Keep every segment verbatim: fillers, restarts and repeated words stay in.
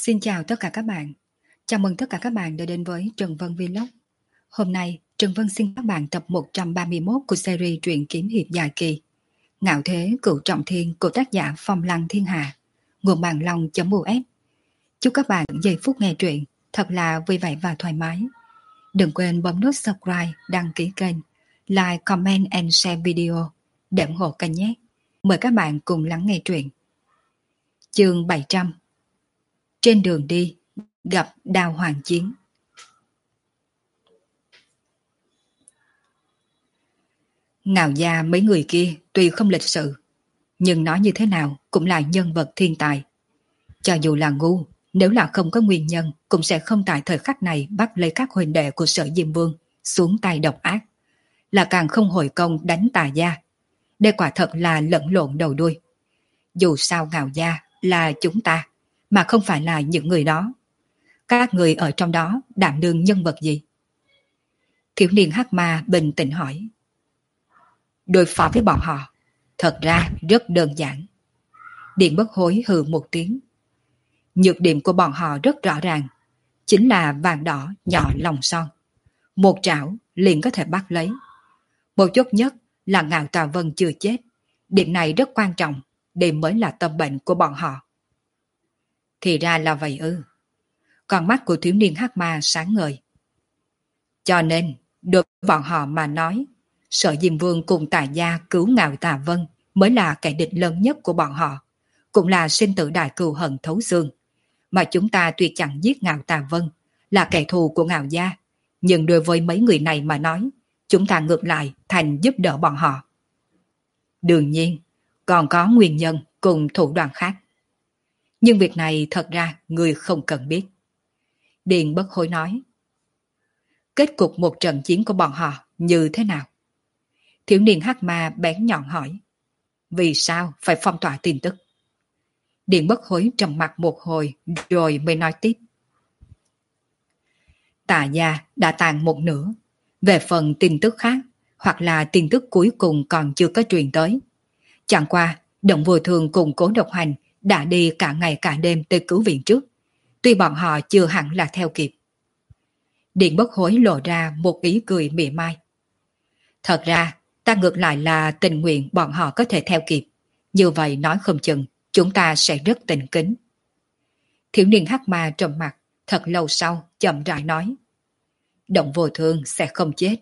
Xin chào tất cả các bạn. Chào mừng tất cả các bạn đã đến với Trần Vân Vlog. Hôm nay, Trần Vân xin các bạn tập một trăm ba mươi mốt của series truyện kiếm hiệp dài kỳ Ngạo Thế Cửu Trọng Thiên của tác giả Phong Lăng Thiên Hà, nguồn bàn long.us. Chúc các bạn giây phút nghe truyện thật là vui vẻ và thoải mái. Đừng quên bấm nút subscribe, đăng ký kênh, like, comment and share video để ủng hộ kênh nhé. Mời các bạn cùng lắng nghe truyện. Chương bảy trăm. Trên đường đi, gặp Đao Hoàng Chiến. Ngạo gia mấy người kia tuy không lịch sự, nhưng nói như thế nào cũng là nhân vật thiên tài. Cho dù là ngu, nếu là không có nguyên nhân, cũng sẽ không tại thời khắc này bắt lấy các huynh đệ của Sở Diêm Vương xuống tay độc ác, là càng không hồi công đánh Tà gia. Đây quả thật là lẫn lộn đầu đuôi. Dù sao Ngạo gia là chúng ta, mà không phải là những người đó. Các người ở trong đó đảm đương nhân vật gì? Thiếu niên hắc ma bình tĩnh hỏi. Đối phó với bọn họ, thật ra rất đơn giản. Điện Bất Hối hừ một tiếng. Nhược điểm của bọn họ rất rõ ràng, chính là vàng đỏ nhỏ lòng son. Một trảo liền có thể bắt lấy. Một chốt nhất là Ngạo Tà Vân chưa chết. Điểm này rất quan trọng, đây mới là tâm bệnh của bọn họ. Thì ra là vậy ư. Con mắt của thiếu niên hắc ma sáng ngời. Cho nên, đối với bọn họ mà nói, Sở Diêm Vương cùng Tà gia cứu Ngạo Tà Vân mới là kẻ địch lớn nhất của bọn họ, cũng là sinh tử đại cừu hận thấu xương. Mà chúng ta tuy chẳng giết Ngạo Tà Vân, là kẻ thù của Ngạo gia, nhưng đối với mấy người này mà nói, chúng ta ngược lại thành giúp đỡ bọn họ. Đương nhiên, còn có nguyên nhân cùng thủ đoạn khác. Nhưng việc này thật ra người không cần biết. Điền Bất Hối nói. Kết cục một trận chiến của bọn họ như thế nào? Thiếu niên hắc ma bén nhọn hỏi. Vì sao phải phong tỏa tin tức? Điền Bất Hối trầm mặc một hồi rồi mới nói tiếp. Tà gia đã tàn một nửa. Về phần tin tức khác, hoặc là tin tức cuối cùng còn chưa có truyền tới. Chẳng qua, Động Vô Thường cùng Cố Độc Hành đã đi cả ngày cả đêm tới cứu viện trước. Tuy bọn họ chưa hẳn là theo kịp. Điện Bất Hối lộ ra một ý cười mỉa mai. Thật ra, ta ngược lại là tình nguyện bọn họ có thể theo kịp. Như vậy nói không chừng, chúng ta sẽ rất tình kính. Thiếu niên hắc ma trầm mặt, thật lâu sau, chậm rãi nói. Động Vô Thường sẽ không chết.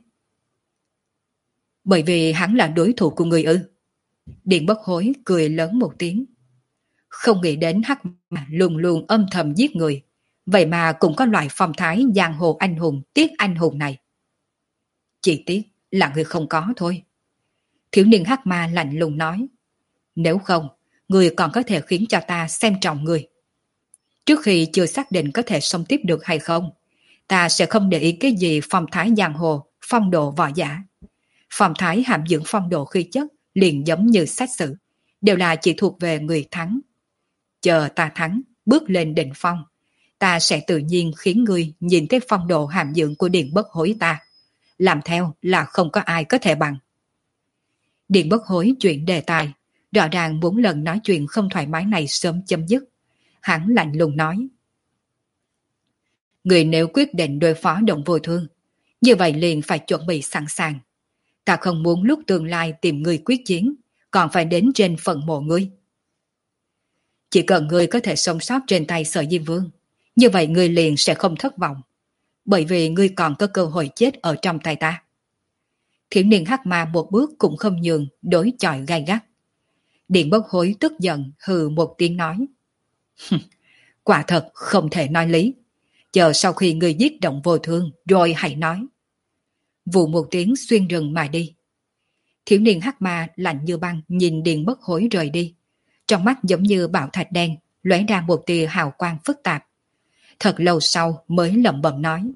Bởi vì hắn là đối thủ của người ư. Điện Bất Hối cười lớn một tiếng. Không nghĩ đến hắc ma luôn luôn âm thầm giết người. Vậy mà cũng có loại phong thái giang hồ anh hùng tiếc anh hùng này. Chỉ tiếc là người không có thôi. Thiếu niên hắc ma lạnh lùng nói. Nếu không, người còn có thể khiến cho ta xem trọng người. Trước khi chưa xác định có thể sống tiếp được hay không, ta sẽ không để ý cái gì phong thái giang hồ, phong độ võ giả. Phong thái hàm dưỡng phong độ khí chất liền giống như sách sử, đều là chỉ thuộc về người thắng. Chờ ta thắng, bước lên đỉnh phong, ta sẽ tự nhiên khiến ngươi nhìn thấy phong độ hàm dưỡng của Điện Bất Hối ta. Làm theo là không có ai có thể bằng. Điện Bất Hối chuyển đề tài, rõ ràng muốn lần nói chuyện không thoải mái này sớm chấm dứt. Hắn lạnh lùng nói. Người nếu quyết định đối phó Động Vô Thương, như vậy liền phải chuẩn bị sẵn sàng. Ta không muốn lúc tương lai tìm người quyết chiến, còn phải đến trên phần mộ ngươi. Chỉ cần ngươi có thể sống sót trên tay Sở Diêm Vương, như vậy ngươi liền sẽ không thất vọng, bởi vì ngươi còn có cơ hội chết ở trong tay ta. Thiếu niên hắc ma một bước cũng không nhường, đối chọi gai gắt. Điện Bất Hối tức giận hừ một tiếng nói. Quả thật không thể nói lý. Chờ sau khi ngươi giết Động Vô Thương rồi hãy nói. Vụ một tiếng xuyên rừng mà đi. Thiếu niên hắc ma lạnh như băng nhìn Điện Bất Hối rời đi. Trong mắt giống như bảo thạch đen, lóe ra một tia hào quang phức tạp. Thật lâu sau mới lẩm bẩm nói.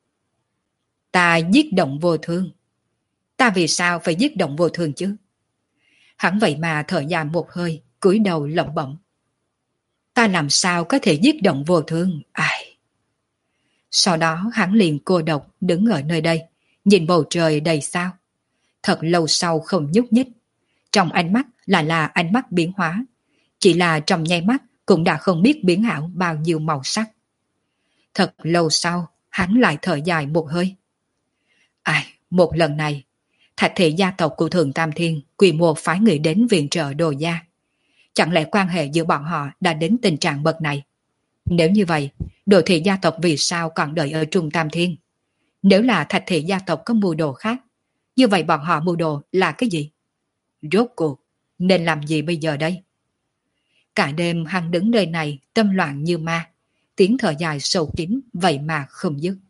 Ta giết Động Vô Thương. Ta vì sao phải giết Động Vô Thương chứ? Hắn vậy mà thở dài một hơi, cúi đầu lẩm bẩm. Ta làm sao có thể giết Động Vô Thương? Ai? Sau đó hắn liền cô độc đứng ở nơi đây, nhìn bầu trời đầy sao. Thật lâu sau không nhúc nhích. Trong ánh mắt là là ánh mắt biến hóa. Chỉ là trong nháy mắt cũng đã không biết biến ảo bao nhiêu màu sắc. Thật lâu sau, hắn lại thở dài một hơi. Ai, một lần này, Thạch thị gia tộc của Thượng Tam Thiên quy mô phái người đến viện trợ Đồ gia. Chẳng lẽ quan hệ giữa bọn họ đã đến tình trạng bậc này? Nếu như vậy, Đồ thị gia tộc vì sao còn đợi ở Trung Tam Thiên? Nếu là Thạch thị gia tộc có mưu đồ khác, như vậy bọn họ mưu đồ là cái gì? Rốt cuộc, nên làm gì bây giờ đây? Cả đêm hắn đứng nơi này tâm loạn như ma, tiếng thở dài sâu kín vậy mà không dứt.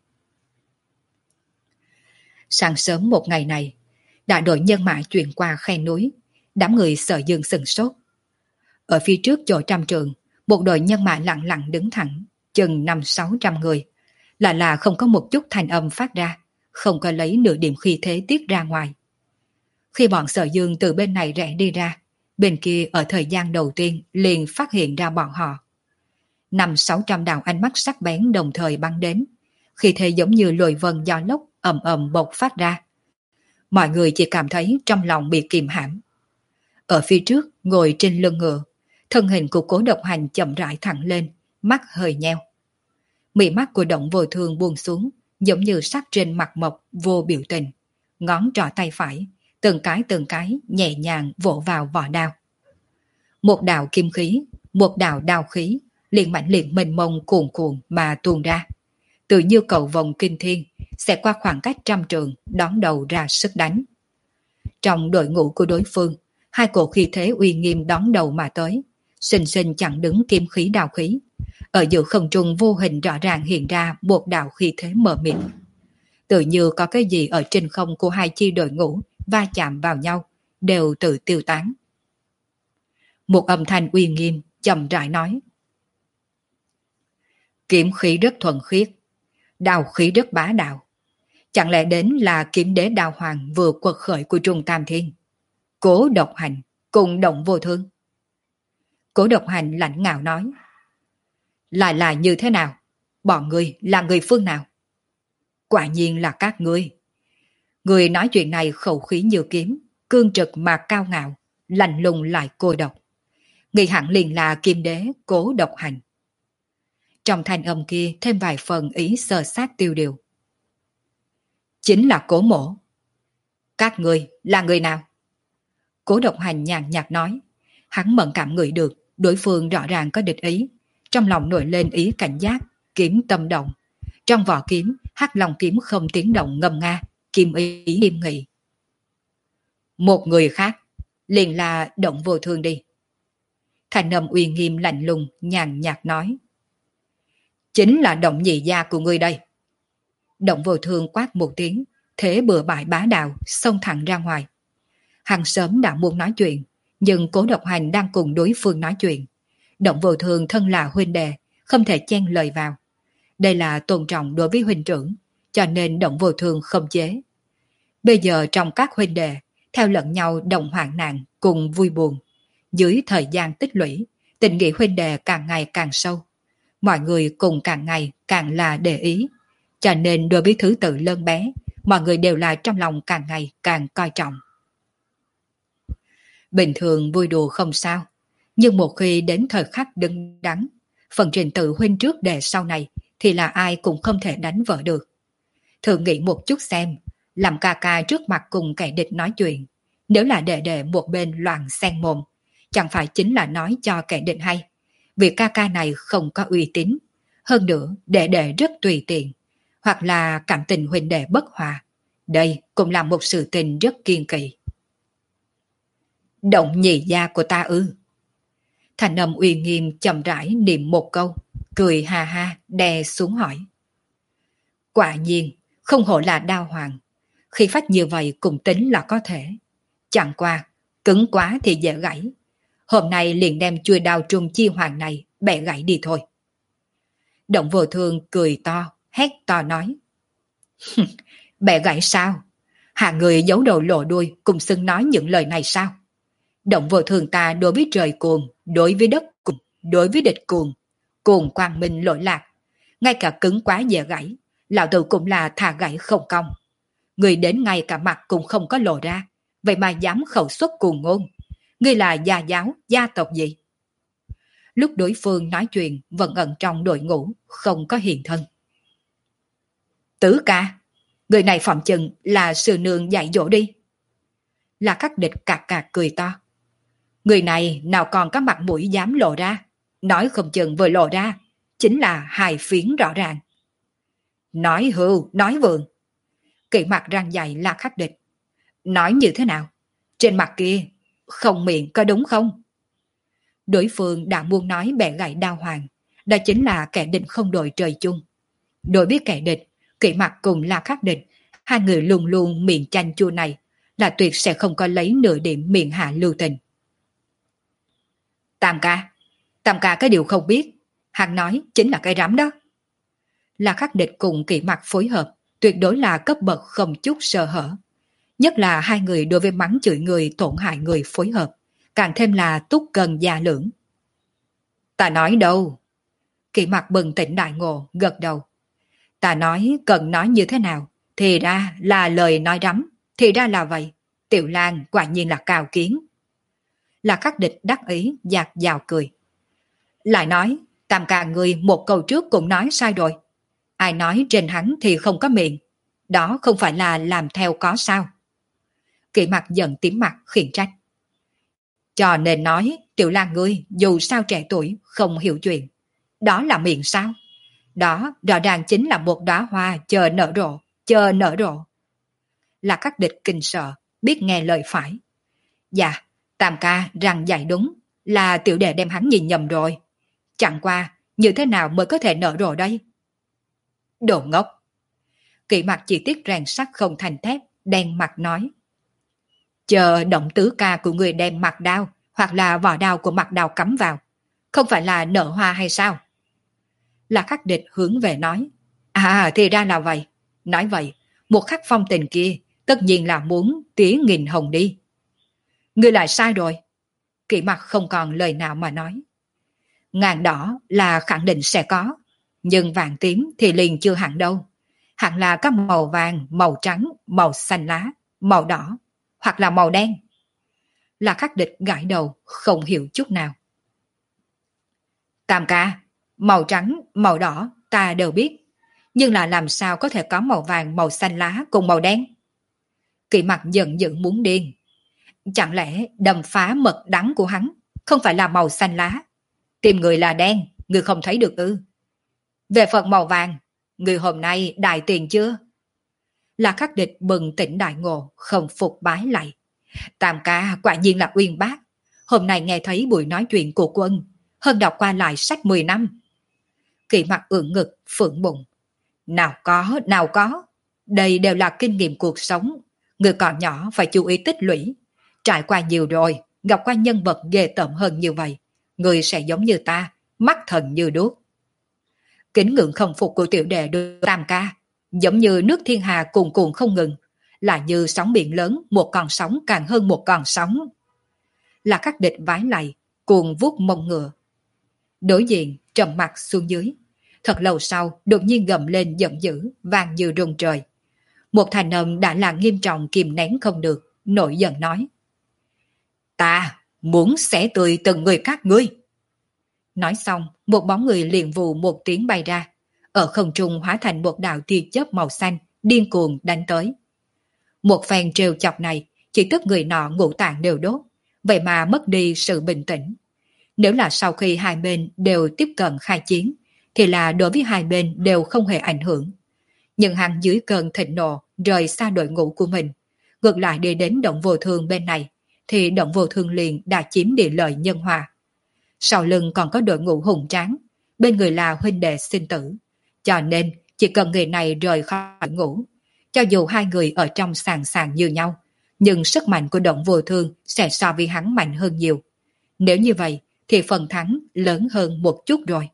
Sáng sớm một ngày này, đại đội nhân mã chuyển qua khe núi, đám người Sở Dương sừng sốt. Ở phía trước chỗ trăm trường, một đội nhân mã lặng lặng đứng thẳng, chừng năm sáu trăm người, là là không có một chút thanh âm phát ra, không có lấy nửa điểm khí thế tiết ra ngoài. Khi bọn Sở Dương từ bên này rẽ đi ra, bên kia ở thời gian đầu tiên liền phát hiện ra bọn họ. Năm sáu trăm đạo ánh mắt sắc bén đồng thời bắn đến, khi thế giống như lồi vân gió lốc ầm ầm bộc phát ra. Mọi người chỉ cảm thấy trong lòng bị kìm hãm. Ở phía trước, ngồi trên lưng ngựa, thân hình của Cố Độc Hành chậm rãi thẳng lên, mắt hơi nheo. Mí mắt của Động Vô Thương buông xuống, giống như sắc trên mặt mộc vô biểu tình. Ngón trỏ tay phải, từng cái từng cái nhẹ nhàng vỗ vào vỏ đao. Một đạo kim khí, một đạo đao khí, liền mãnh liệt mênh mông cuồn cuộn mà tuôn ra. Tự như cầu vồng kinh thiên, sẽ qua khoảng cách trăm trường, đón đầu ra sức đánh. Trong đội ngũ của đối phương, hai cổ khí thế uy nghiêm đón đầu mà tới, xinh xinh chặn đứng kim khí đao khí. Ở giữa không trung vô hình rõ ràng hiện ra một đạo khí thế mờ mịt. Tự như có cái gì ở trên không của hai chi đội ngũ va chạm vào nhau, đều tự tiêu tán. Một âm thanh uy nghiêm, chậm rãi nói. Kiếm khí rất thuần khiết, đao khí rất bá đạo. Chẳng lẽ đến là kiếm đế đao hoàng vừa quật khởi của Trung Tam Thiên? Cố Độc Hành cùng Động Vô Thương. Cố Độc Hành lạnh ngạo nói. Lại là như thế nào? Bọn ngươi là người phương nào? Quả nhiên là các ngươi. Người nói chuyện này khẩu khí như kiếm, cương trực mà cao ngạo, lạnh lùng lại cô độc. Nghĩ hẳn liền là kim đế Cố Độc Hành. Trong thanh âm kia thêm vài phần ý sơ sát tiêu điều. Chính là Cố Mỗ. Các ngươi là người nào? Cố Độc Hành nhàn nhạt nói. Hắn mẫn cảm ngửi được đối phương rõ ràng có địch ý, trong lòng nổi lên ý cảnh giác, kiếm tâm động. Trong vỏ kiếm, hắc long kiếm không tiếng động ngâm nga, kim ý nghiêm nghị. Một người khác, liền là Động Vô Thương đi. Thành âm uy nghiêm lạnh lùng, nhàn nhạt nói. Chính là Động nhị gia của ngươi đây. Động Vô Thương quát một tiếng, thế bừa bãi bá đạo, xông thẳng ra ngoài. Hắn sớm đã muốn nói chuyện, nhưng Cố Độc Hành đang cùng đối phương nói chuyện. Động Vô Thương thân là huynh đệ, không thể chen lời vào. Đây là tôn trọng đối với huynh trưởng, cho nên Động Vô Thương không chế. Bây giờ trong các huynh đệ, theo lẫn nhau đồng hoạn nạn cùng vui buồn. Dưới thời gian tích lũy, tình nghĩa huynh đệ càng ngày càng sâu. Mọi người cùng càng ngày càng là để ý. Cho nên đối với thứ tự lớn bé, mọi người đều là trong lòng càng ngày càng coi trọng. Bình thường vui đùa không sao, nhưng một khi đến thời khắc đứng đắn, phần trình tự huynh trước đệ sau này thì là ai cũng không thể đánh vỡ được. Thử nghĩ một chút xem, làm ca ca trước mặt cùng kẻ địch nói chuyện, nếu là đệ đệ một bên loạn xen mồm, chẳng phải chính là nói cho kẻ địch hay, vì ca ca này không có uy tín, hơn nữa đệ đệ rất tùy tiện, hoặc là cảm tình huynh đệ bất hòa. Đây cũng là một sự tình rất kiên kỵ. Động nhị gia của ta ư? Thành âm uy nghiêm chậm rãi niệm một câu, cười ha ha đè xuống hỏi. Quả nhiên, không hổ là đao hoàng. Khi phách như vậy cũng tính là có thể. Chẳng qua, cứng quá thì dễ gãy. Hôm nay liền đem chuôi đao trung chi hoàng này bẻ gãy đi thôi. Động Vô Thương cười to, hét to nói. Bẻ gãy sao? Hạ người giấu đầu lộ đuôi cùng xưng nói những lời này sao? Động Vô Thương ta đối với trời cuồng, đối với đất cuồng, đối với địch cuồng, cuồng quang minh lỗi lạc. Ngay cả cứng quá dễ gãy, lão tử cũng là thà gãy không công. Người đến ngay cả mặt cũng không có lộ ra, vậy mà dám khẩu xuất cuồng ngôn. Ngươi là gia giáo, gia tộc gì? lúc đối phương nói chuyện vẫn ẩn trong đội ngũ, không có hiện thân. Tứ ca, người này phỏng chừng là sư nương dạy dỗ đi. Là Khắc Địch cạc cạc cười to. Người này nào còn có mặt mũi dám lộ ra, nói không chừng vừa lộ ra, chính là hài phiến rõ ràng. Nói hưu, nói vượng. Kỵ mặt răng dày là Khắc Địch. Nói như thế nào? Trên mặt kia, không miệng có đúng không? Đối phương đã muốn nói bẻ gãy đao hoàng, đó chính là kẻ địch không đội trời chung. Đối với kẻ địch, Kỵ mặt cùng là Khắc Địch, hai người luôn luôn miệng chanh chua này, là tuyệt sẽ không có lấy nửa điểm miệng hạ lưu tình. Tam ca, Tam ca cái điều không biết, hắn nói chính là cái rắm đó. Là Khắc Địch cùng Kỵ mặt phối hợp, tuyệt đối là cấp bậc không chút sơ hở. Nhất là hai người đối với mắng chửi người tổn hại người phối hợp, càng thêm là túc cần gia lưỡng. Ta nói đâu? Kỵ mặt bừng tỉnh đại ngộ, gật đầu. Ta nói cần nói như thế nào, thì ra là lời nói rắm, thì ra là vậy. Tiểu Lan quả nhiên là cao kiến. Là Khắc Địch đắc ý, dạt dào cười. Lại nói, Tam ca người một câu trước cũng nói sai rồi. Ai nói trên hắn thì không có miệng, đó không phải là làm theo có sao? Kỵ mặt giận tím mặt khiển trách. Cho nên nói, Tiểu Lan ngươi dù sao trẻ tuổi không hiểu chuyện. Đó là miệng sao? Đó rõ ràng chính là một đóa hoa chờ nở rộ, chờ nở rộ. Là Khắc Địch kinh sợ, biết nghe lời phải. Dạ, Tam ca rằng dạy đúng, là tiểu đệ đem hắn nhìn nhầm rồi. Chẳng qua, như thế nào mới có thể nở rộ đây? Đồ ngốc! Kỵ mặt chỉ tiếc rèn sắt không thành thép, đen mặt nói. Chờ động tứ ca của người đem mặt đao, hoặc là vỏ đao của mặt đao cắm vào. Không phải là nở hoa hay sao? Là Khắc Địch hướng về nói. À thì ra là vậy. Nói vậy, một khắc phong tình kia tất nhiên là muốn tía nghìn hồng đi. Ngươi lại sai rồi. Kỵ mặt không còn lời nào mà nói. Ngàn đỏ là khẳng định sẽ có, nhưng vàng tím thì liền chưa hẳn đâu. Hẳn là các màu vàng, màu trắng, màu xanh lá, màu đỏ, hoặc là màu đen. Là Khắc Địch gãi đầu, không hiểu chút nào. Tam ca, màu trắng, màu đỏ ta đều biết, nhưng là làm sao có thể có màu vàng, màu xanh lá cùng màu đen? Kỵ mặt giận dữ muốn điên. Chẳng lẽ đâm phá mật đắng của hắn không phải là màu xanh lá? Tìm người là đen, người không thấy được ư? Về phần màu vàng, người hôm nay đại tiền chưa? Là Khắc Địch bừng tỉnh đại ngộ, không phục bái lại. Tam ca quả nhiên là uyên bác. Hôm nay nghe thấy buổi nói chuyện của Quân, hơn đọc qua lại sách mười năm. Kỵ mặt ưỡn ngực, phượng bụng. Nào có, nào có. Đây đều là kinh nghiệm cuộc sống. Người còn nhỏ phải chú ý tích lũy. Trải qua nhiều rồi, gặp qua nhân vật ghê tởm hơn như vậy. Người sẽ giống như ta, mắt thần như đuốc. Kính ngưỡng không phục của tiểu đệ đối Tam ca, giống như nước thiên hà cuồn cuộn không ngừng, là như sóng biển lớn, một con sóng càng hơn một con sóng. Là Khắc Địch vái lại, cuồng vuốt mông ngựa. Đối diện trầm mặt xuống dưới, thật lâu sau đột nhiên gầm lên giận dữ, vang như rung trời. Một thành âm đã là nghiêm trọng kìm nén không được, nổi giận nói. Ta muốn xẻ tươi từng người các ngươi. Nói xong, một bóng người liền vù một tiếng bay ra, ở không trung hóa thành một đạo tia chớp màu xanh, điên cuồng đánh tới. Một phen trêu chọc này, chỉ tức người nọ ngũ tạng đều đốt, vậy mà mất đi sự bình tĩnh. Nếu là sau khi hai bên đều tiếp cận khai chiến, thì là đối với hai bên đều không hề ảnh hưởng. Nhưng hắn dưới cơn thịnh nộ rời xa đội ngũ của mình, ngược lại đi đến Động Vô Thương bên này, thì Động Vô Thương liền đã chiếm địa lợi nhân hòa. Sau lưng còn có đội ngũ hùng tráng, bên người là huynh đệ sinh tử. Cho nên chỉ cần người này rời khỏi ngũ, cho dù hai người ở trong sàn sàn như nhau, nhưng sức mạnh của Động Vô Thương sẽ so với hắn mạnh hơn nhiều. Nếu như vậy thì phần thắng lớn hơn một chút rồi.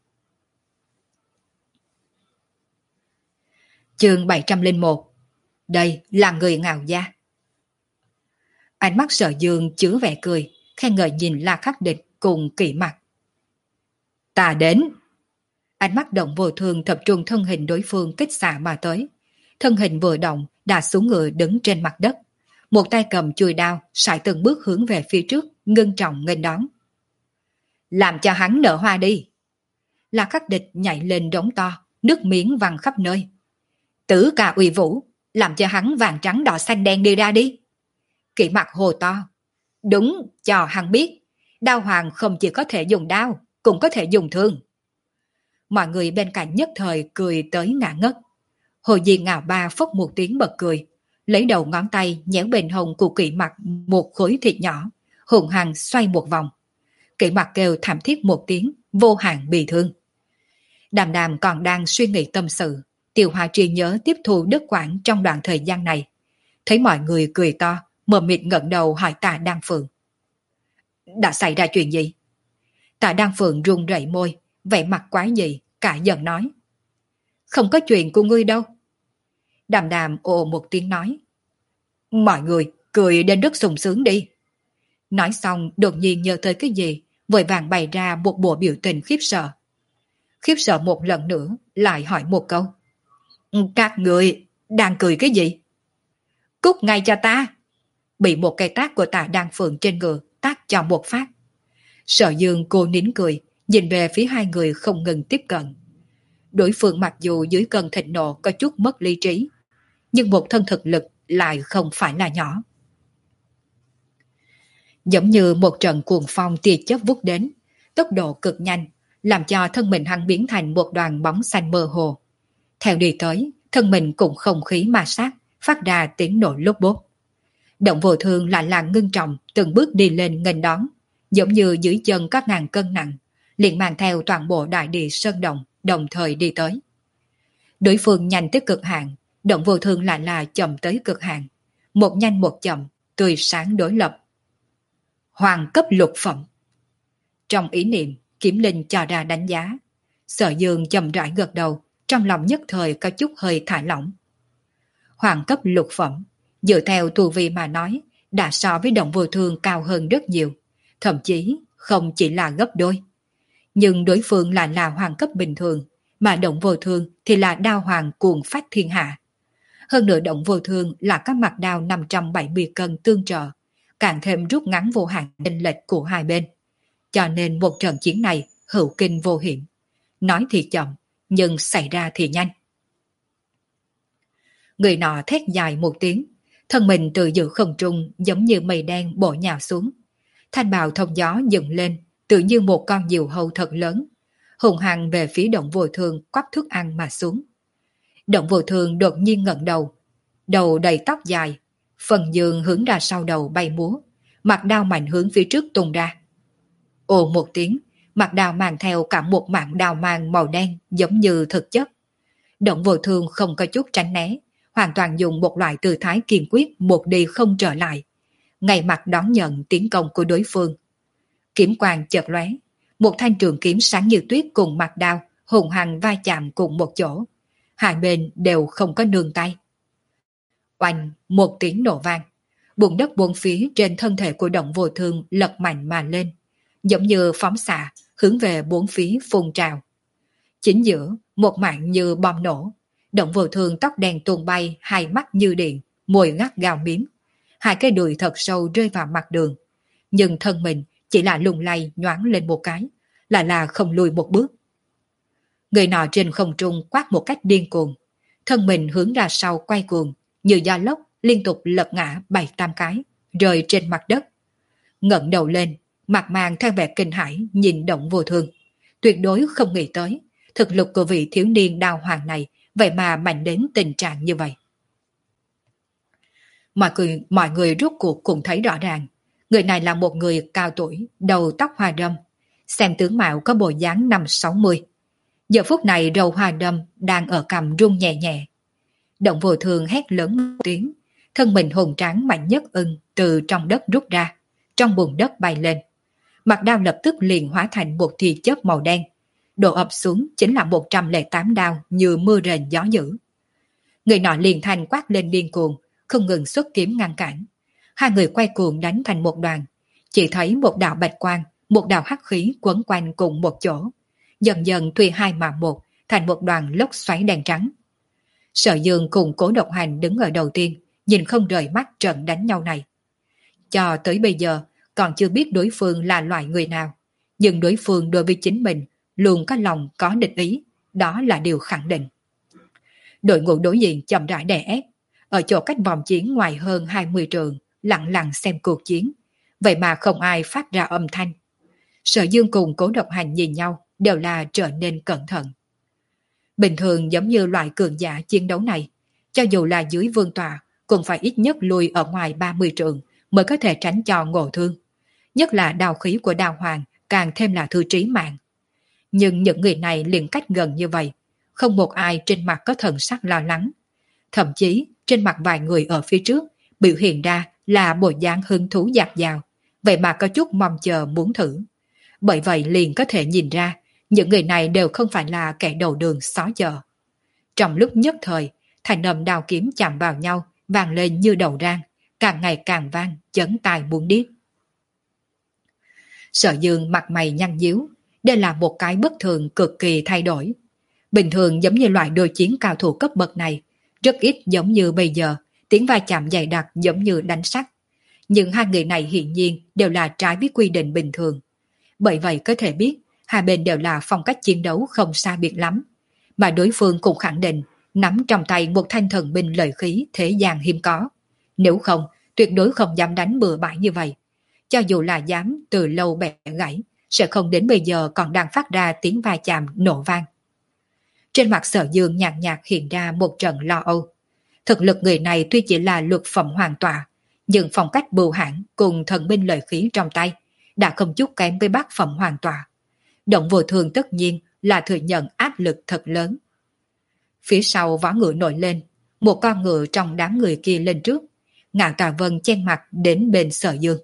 Chương bảy trăm lẻ một. Đây là người Ngạo gia. Ánh mắt Sở Dương chứa vẻ cười, khen ngợi nhìn La Khắc Địch cùng Kỵ mặt. Ta đến. Ánh mắt Động Vô Thương tập trung thân hình đối phương kích xạ mà tới. Thân hình vừa động đã xuống ngựa đứng trên mặt đất. Một tay cầm chuôi đao, sải từng bước hướng về phía trước, ngưng trọng nghênh đón. Làm cho hắn nở hoa đi. La Khắc Địch nhảy lên đống to, nước miếng văng khắp nơi. Tử ca uy vũ, làm cho hắn vàng trắng đỏ xanh đen đi ra đi. Kỵ mặt hồ to. Đúng, cho hắn biết, đao hoàng không chỉ có thể dùng đao, cũng có thể dùng thương. Mọi người bên cạnh nhất thời cười tới ngã ngất. Hồ Di Ngạo Ba phốc một tiếng bật cười, lấy đầu ngón tay nhéo bên hông của Kỵ Mặt một khối thịt nhỏ, hùng hăng xoay một vòng. Kỵ Mặt kêu thảm thiết một tiếng, vô hạn bị thương. Đàm Đàm còn đang suy nghĩ tâm sự, Tiêu Hoa trí nhớ tiếp thu Đức Quảng trong đoạn thời gian này. Thấy mọi người cười to, mờ mịt ngẩng đầu hỏi Tạ Đan Phượng. Đã xảy ra chuyện gì? Tạ Đan Phượng run rẩy môi, vẻ mặt quái dị, cả giận nói. Không có chuyện của ngươi đâu. Đàm Đàm ồ một tiếng nói. Mọi người cười đến rất sung sướng đi. Nói xong đột nhiên nhớ tới cái gì, vội vàng bày ra một bộ biểu tình khiếp sợ. Khiếp sợ một lần nữa, lại hỏi một câu. Các người đang cười cái gì? Cút ngay cho ta. Bị một cây tát của Tạ Đan Phượng trên ngực tát cho một phát. Sở Dương cô nín cười, nhìn về phía hai người không ngừng tiếp cận. Đối phương mặc dù dưới cơn thịnh nộ có chút mất lý trí, nhưng một thân thực lực lại không phải là nhỏ. Giống như một trận cuồng phong tia chớp vút đến, tốc độ cực nhanh, làm cho thân mình hắn biến thành một đoàn bóng xanh mơ hồ. Theo đi tới, thân mình cũng không khí ma sát, phát ra tiếng nổ lốp bốp. Động Vô Thương lại là ngưng trọng, từng bước đi lên nghênh đón, giống như dưới chân các ngàn cân nặng, liền mang theo toàn bộ đại địa sơn động, đồng thời đi tới. Đối phương nhanh tới cực hạn, Động Vô Thương lại là chậm tới cực hạn, một nhanh một chậm, tươi sáng đối lập. Hoàng cấp lục phẩm. Trong ý niệm, Kiếm Linh cho ra đánh giá. Sở Dương chậm rãi gật đầu, trong lòng nhất thời có chút hơi thả lỏng. Hoàng cấp lục phẩm, dựa theo tu vi mà nói, đã so với Động Vô Thương cao hơn rất nhiều, thậm chí không chỉ là gấp đôi. Nhưng đối phương lại là hoàng cấp bình thường, mà Động Vô Thương thì là đao hoàng cuồng phát thiên hạ. Hơn nữa Động Vô Thương là các mặt đao năm trăm bảy mươi cân tương trợ, càng thêm rút ngắn vô hạn chênh lệch của hai bên. Cho nên một trận chiến này hữu kinh vô hiểm. Nói thì chậm, nhưng xảy ra thì nhanh. Người nọ thét dài một tiếng, thân mình từ giữa không trung giống như mây đen bổ nhào xuống. Thanh bào thông gió dựng lên, tự như một con diều hâu thật lớn, hùng hăng về phía Động Vô Thương quắp thức ăn mà xuống. Động Vô Thương đột nhiên ngẩng đầu, đầu đầy tóc dài, phần giường hướng ra sau đầu bay múa, mặt đao mạnh hướng phía trước tung ra. Ồ một tiếng, mặt đao mang theo cả một mạng đao mang màu đen giống như thực chất. Động Vô Thương không có chút tránh né, hoàn toàn dùng một loại tư thái kiên quyết một đi không trở lại, ngay mặt đón nhận tiến công của đối phương. Kiếm quang chợt lóe, một thanh trường kiếm sáng như tuyết cùng mặt đao hùng hăng va chạm cùng một chỗ, hai bên đều không có nương tay. Oanh, một tiếng nổ vang, bùn đất bốn phía trên thân thể của Động Vô Thương lật mạnh mà lên, giống như phóng xạ hướng về bốn phía phun trào. Chính giữa, một mạng như bom nổ, Động Vô Thương tóc đen tung bay, hai mắt như điện, môi ngắt gào miếm, hai cái đùi thật sâu rơi vào mặt đường, nhưng thân mình chỉ là lung lay nhoáng lên một cái, lại là không lùi một bước. Người nọ trên không trung quát một cách điên cuồng, thân mình hướng ra sau quay cuồng, như gió lốc liên tục lật ngã bảy tám cái, rơi trên mặt đất. Ngẩng đầu lên, mặt mang theo vẻ kinh hãi nhìn Động Vô Thương, tuyệt đối không nghĩ tới thực lực của vị thiếu niên đao hoàng này vậy mà mạnh đến tình trạng như vậy. Mọi người, mọi người rốt cuộc cũng thấy rõ ràng, người này là một người cao tuổi, đầu tóc hoa râm, xem tướng mạo có bộ dáng năm sáu mươi. Giờ phút này râu hoa râm đang ở cằm rung nhẹ nhẹ. Động Vô Thương hét lớn một tiếng, thân mình hùng tráng mạnh nhất ưng từ trong đất rút ra, trong bùn đất bay lên. Mặt đao lập tức liền hóa thành một tia chớp màu đen, đổ ập xuống chính là một trăm lẻ tám đao như mưa rền gió dữ. Người nọ liền thành quát lên điên cuồng, không ngừng xuất kiếm ngăn cản. Hai người quay cuồng đánh thành một đoàn, chỉ thấy một đạo bạch quang, một đạo hắc khí quấn quanh cùng một chỗ, dần dần thuy hai mà một, thành một đoàn lốc xoáy đen trắng. Sở Dương cùng Cố Độc Hành đứng ở đầu tiên, nhìn không rời mắt trận đánh nhau này. Cho tới bây giờ, còn chưa biết đối phương là loại người nào, Nhưng đối phương đối với chính mình luôn có lòng có địch ý, đó là điều khẳng định. Đội ngũ đối diện chậm rãi đè ép, ở chỗ cách vòng chiến ngoài hơn hai mươi trường, lặng lặng xem cuộc chiến, vậy mà không ai phát ra âm thanh. Sở Dương cùng Cố Độc Hành nhìn nhau đều là trở nên cẩn thận. Bình thường giống như loại cường giả chiến đấu này, cho dù là dưới vương tọa cũng phải ít nhất lùi ở ngoài ba mươi trường mới có thể tránh cho ngộ thương. Nhất là đào khí của đào hoàng càng thêm là thư trí mạng. Nhưng những người này liền cách gần như vậy, không một ai trên mặt có thần sắc lo lắng. Thậm chí trên mặt vài người ở phía trước biểu hiện ra là bộ dáng hứng thú dạt dào, vậy mà có chút mong chờ muốn thử. Bởi vậy liền có thể nhìn ra những người này đều không phải là kẻ đầu đường xó chợ. Trong lúc nhất thời, thành âm đao kiếm chạm vào nhau vang lên như đầu rang, càng ngày càng vang, chấn tai muốn điếc. Sở Dương mặt mày nhăn nhíu, đây là một cái bất thường cực kỳ thay đổi. Bình thường giống như loại đôi chiến cao thủ cấp bậc này, rất ít giống như bây giờ, tiếng va chạm dày đặc giống như đánh sắt. Nhưng hai người này hiển nhiên đều là trái với quy định bình thường. Bởi vậy có thể biết, hai bên đều là phong cách chiến đấu không xa biệt lắm. Mà đối phương cũng khẳng định, nắm trong tay một thanh thần binh lợi khí thế gian hiếm có. Nếu không, tuyệt đối không dám đánh bừa bãi như vậy. Cho dù là dám từ lâu bẻ gãy, sẽ không đến bây giờ còn đang phát ra tiếng va chạm nổ vang. Trên mặt Sở Dương nhạt nhạt hiện ra một trận lo âu. Thực lực người này tuy chỉ là luật phẩm hoàn tọa, nhưng phong cách bưu hãn cùng thần binh lợi khí trong tay đã không chút kém với bát phẩm hoàn tọa. Động vô thường tất nhiên là thừa nhận áp lực thật lớn. Phía sau võ ngựa nổi lên, một con ngựa trong đám người kia lên trước, Ngạo Tà Vân chen mặt đến bên Sở Dương.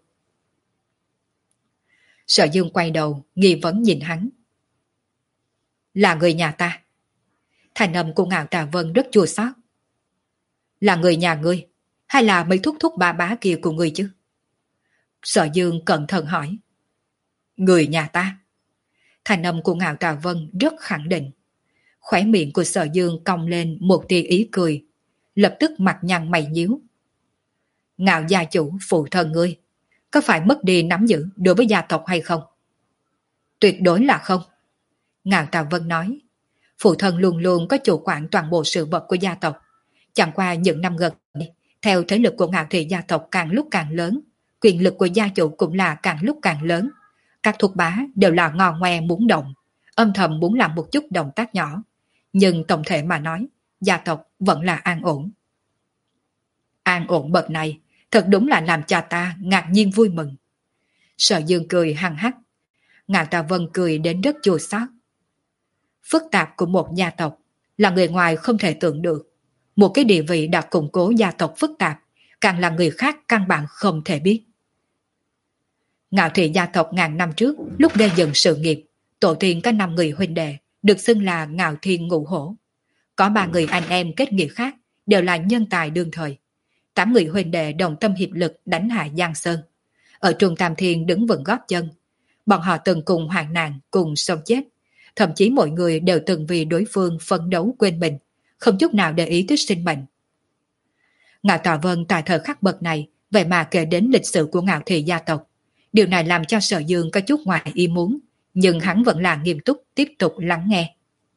Sở Dương quay đầu, nghi vấn nhìn hắn. Là người nhà ta. Thành âm của Ngạo Tà Vân rất chua xót. Là người nhà ngươi, hay là mấy thúc thúc bà bá kia của ngươi chứ? Sở Dương cẩn thận hỏi. Người nhà ta. Thành âm của Ngạo Tà Vân rất khẳng định. Khóe miệng của Sở Dương cong lên một tia ý cười, lập tức mặt nhăn mày nhíu. Ngạo gia chủ phụ thân ngươi, có phải mất đi nắm giữ đối với gia tộc hay không? Tuyệt đối là không. Ngạo Tà Vân nói, phụ thân luôn luôn có chủ quản toàn bộ sự vật của gia tộc. Chẳng qua những năm gần đây, theo thế lực của Ngạo thị gia tộc càng lúc càng lớn, quyền lực của gia chủ cũng là càng lúc càng lớn. Các thuộc bá đều là ngò ngoe muốn động, âm thầm muốn làm một chút động tác nhỏ. Nhưng tổng thể mà nói, gia tộc vẫn là an ổn. An ổn bậc này, thật đúng là làm cho ta ngạc nhiên vui mừng. Sở Dương cười hăng hắc. Ngạo Tà Vân cười đến rất chua xót. Phức tạp của một gia tộc là người ngoài không thể tưởng được. Một cái địa vị đã củng cố gia tộc phức tạp, càng là người khác căn bản không thể biết. Ngạo thị gia tộc ngàn năm trước, lúc gây dựng sự nghiệp, tổ tiên có năm người huynh đệ, được xưng là Ngạo Thiên Ngũ Hổ. Có ba người anh em kết nghĩa khác, đều là nhân tài đương thời. Tám người huynh đệ đồng tâm hiệp lực đánh hạ Giang Sơn. Ở Trung Tam Thiên đứng vững gót chân. Bọn họ từng cùng hoạn nạn, cùng sống chết. Thậm chí mọi người đều từng vì đối phương phấn đấu quên mình, không chút nào để ý tới sinh mệnh. Ngạo Tà Vân tại thời khắc bậc này, vậy mà kể đến lịch sử của Ngạo thị gia tộc. Điều này làm cho Sở Dương có chút ngoài ý muốn, nhưng hắn vẫn là nghiêm túc tiếp tục lắng nghe.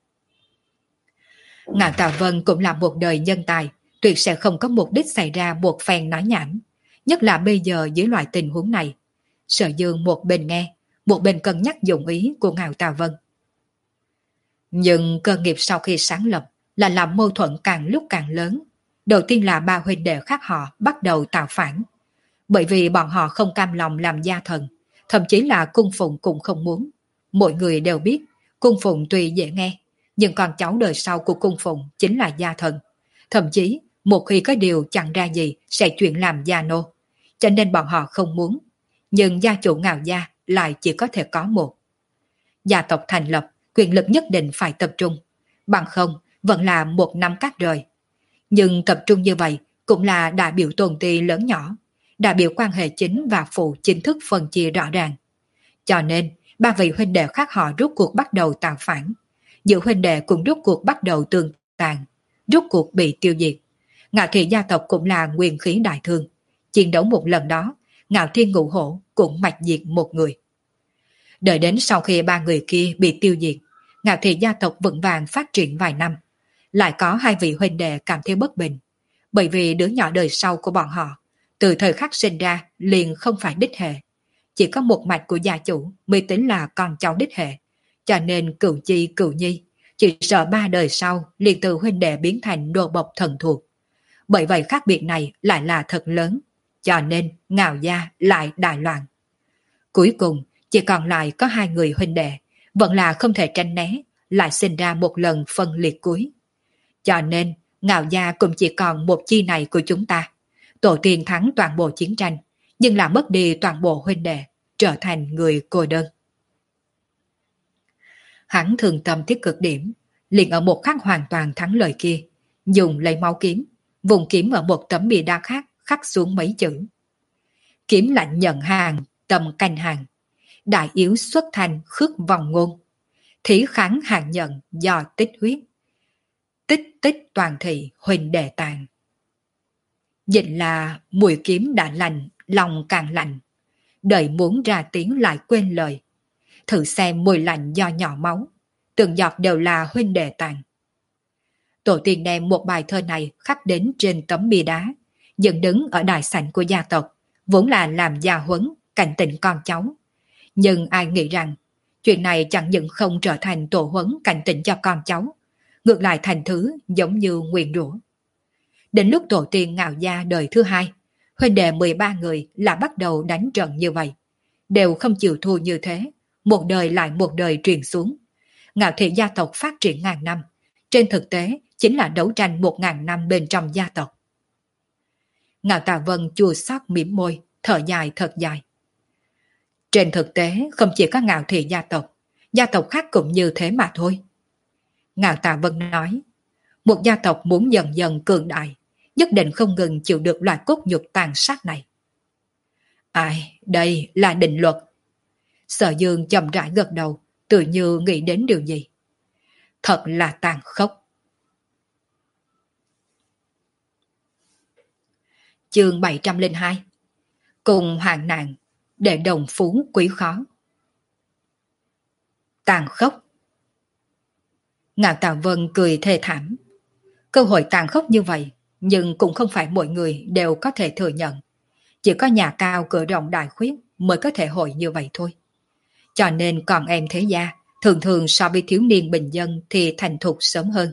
Ngạo Tà Vân cũng là một đời nhân tài, tuyệt sẽ không có mục đích xảy ra một phen nói nhảm, nhất là bây giờ dưới loại tình huống này. Sở Dương một bên nghe, một bên cân nhắc dụng ý của Ngạo Tà Vân. Nhưng cơ nghiệp sau khi sáng lập là làm mâu thuẫn càng lúc càng lớn. Đầu tiên là ba huynh đệ khác họ bắt đầu tạo phản. Bởi vì bọn họ không cam lòng làm gia thần, thậm chí là cung phụng cũng không muốn. Mọi người đều biết, cung phụng tuy dễ nghe, nhưng con cháu đời sau của cung phụng chính là gia thần. Thậm chí, một khi có điều chẳng ra gì sẽ chuyển làm gia nô. Cho nên bọn họ không muốn. Nhưng gia chủ Ngạo gia lại chỉ có thể có một. Gia tộc thành lập, quyền lực nhất định phải tập trung. Bằng không, vẫn là một năm cát rời. Nhưng tập trung như vậy cũng là đại biểu tồn ty lớn nhỏ. Đại biểu quan hệ chính và phụ chính thức phân chia rõ ràng. Cho nên, ba vị huynh đệ khác họ rút cuộc bắt đầu tạo phản. Dự huynh đệ cũng rút cuộc bắt đầu tương tàn, rút cuộc bị tiêu diệt. Ngạo thị gia tộc cũng là nguyên khí đại thương. Chiến đấu một lần đó, Ngạo Thiên Ngũ Hổ cũng mạch diệt một người. Đợi đến sau khi ba người kia bị tiêu diệt, Ngạo Thị gia tộc vững vàng phát triển vài năm, lại có hai vị huynh đệ cảm thấy bất bình, bởi vì đứa nhỏ đời sau của bọn họ, từ thời khắc sinh ra liền không phải đích hệ, chỉ có một mạch của gia chủ mới tính là con cháu đích hệ, cho nên cửu chi cửu nhi, chỉ sợ ba đời sau liền từ huynh đệ biến thành đồ bộc thần thuộc. Bởi vậy khác biệt này lại là thật lớn, cho nên Ngạo gia lại đại loạn. Cuối cùng chỉ còn lại có hai người huynh đệ, vẫn là không thể tránh né, lại sinh ra một lần phân liệt cuối. Cho nên Ngạo gia cũng chỉ còn một chi này của chúng ta. Tổ tiên thắng toàn bộ chiến tranh, nhưng là mất đi toàn bộ huynh đệ, trở thành người cô đơn. Hắn thường tâm thiết cực điểm, liền ở một khắc hoàn toàn thắng lợi kia, dùng lấy máu kiếm, vùng kiếm ở một tấm bìa đá khác khắc xuống mấy chữ. Kiếm lạnh nhận hàng, tâm canh hàng, đại yếu xuất thành khước vòng ngôn, thí kháng hàng nhận do tích huyết, tích tích toàn thị huỳnh đệ tàn. Dịch là mùi kiếm đã lành, lòng càng lạnh, đợi muốn ra tiếng lại quên lời. Thử xem mùi lạnh do nhỏ máu, từng giọt đều là huynh đệ tàn. Tổ tiên đem một bài thơ này khắc đến trên tấm bia đá, dựng đứng ở đại sảnh của gia tộc, vốn là làm gia huấn, cảnh tỉnh con cháu. Nhưng ai nghĩ rằng, chuyện này chẳng những không trở thành tổ huấn cảnh tỉnh cho con cháu, ngược lại thành thứ giống như nguyền rủa. Đến lúc tổ tiên Ngạo gia đời thứ hai, huynh đệ mười ba người là bắt đầu đánh trận như vậy, đều không chịu thua như thế, một đời lại một đời truyền xuống. Ngạo Thị gia tộc phát triển ngàn năm, trên thực tế chính là đấu tranh một ngàn năm bên trong gia tộc. Ngạo Tà Vân chua xót mỉm môi, thở dài thật dài. Trên thực tế không chỉ có Ngạo Thị gia tộc, gia tộc khác cũng như thế mà thôi. Ngạo Tà Vân nói, một gia tộc muốn dần dần cường đại, nhất định không ngừng chịu được loại cốt nhục tàn sát này. Ai, đây là định luật. Sở Dương chậm rãi gật đầu, tự như nghĩ đến điều gì. Thật là tàn khốc. Chương bảy trăm lẻ hai. Cùng hoạn nạn, để đồng phú quý khó. Tàn khốc. Ngạo Tà Vân cười thê thảm. Cơ hội tàn khốc như vậy, nhưng cũng không phải mọi người đều có thể thừa nhận. Chỉ có nhà cao cửa rộng đại khuyết mới có thể hội như vậy thôi. Cho nên còn em thế gia, thường thường so với thiếu niên bình dân thì thành thục sớm hơn.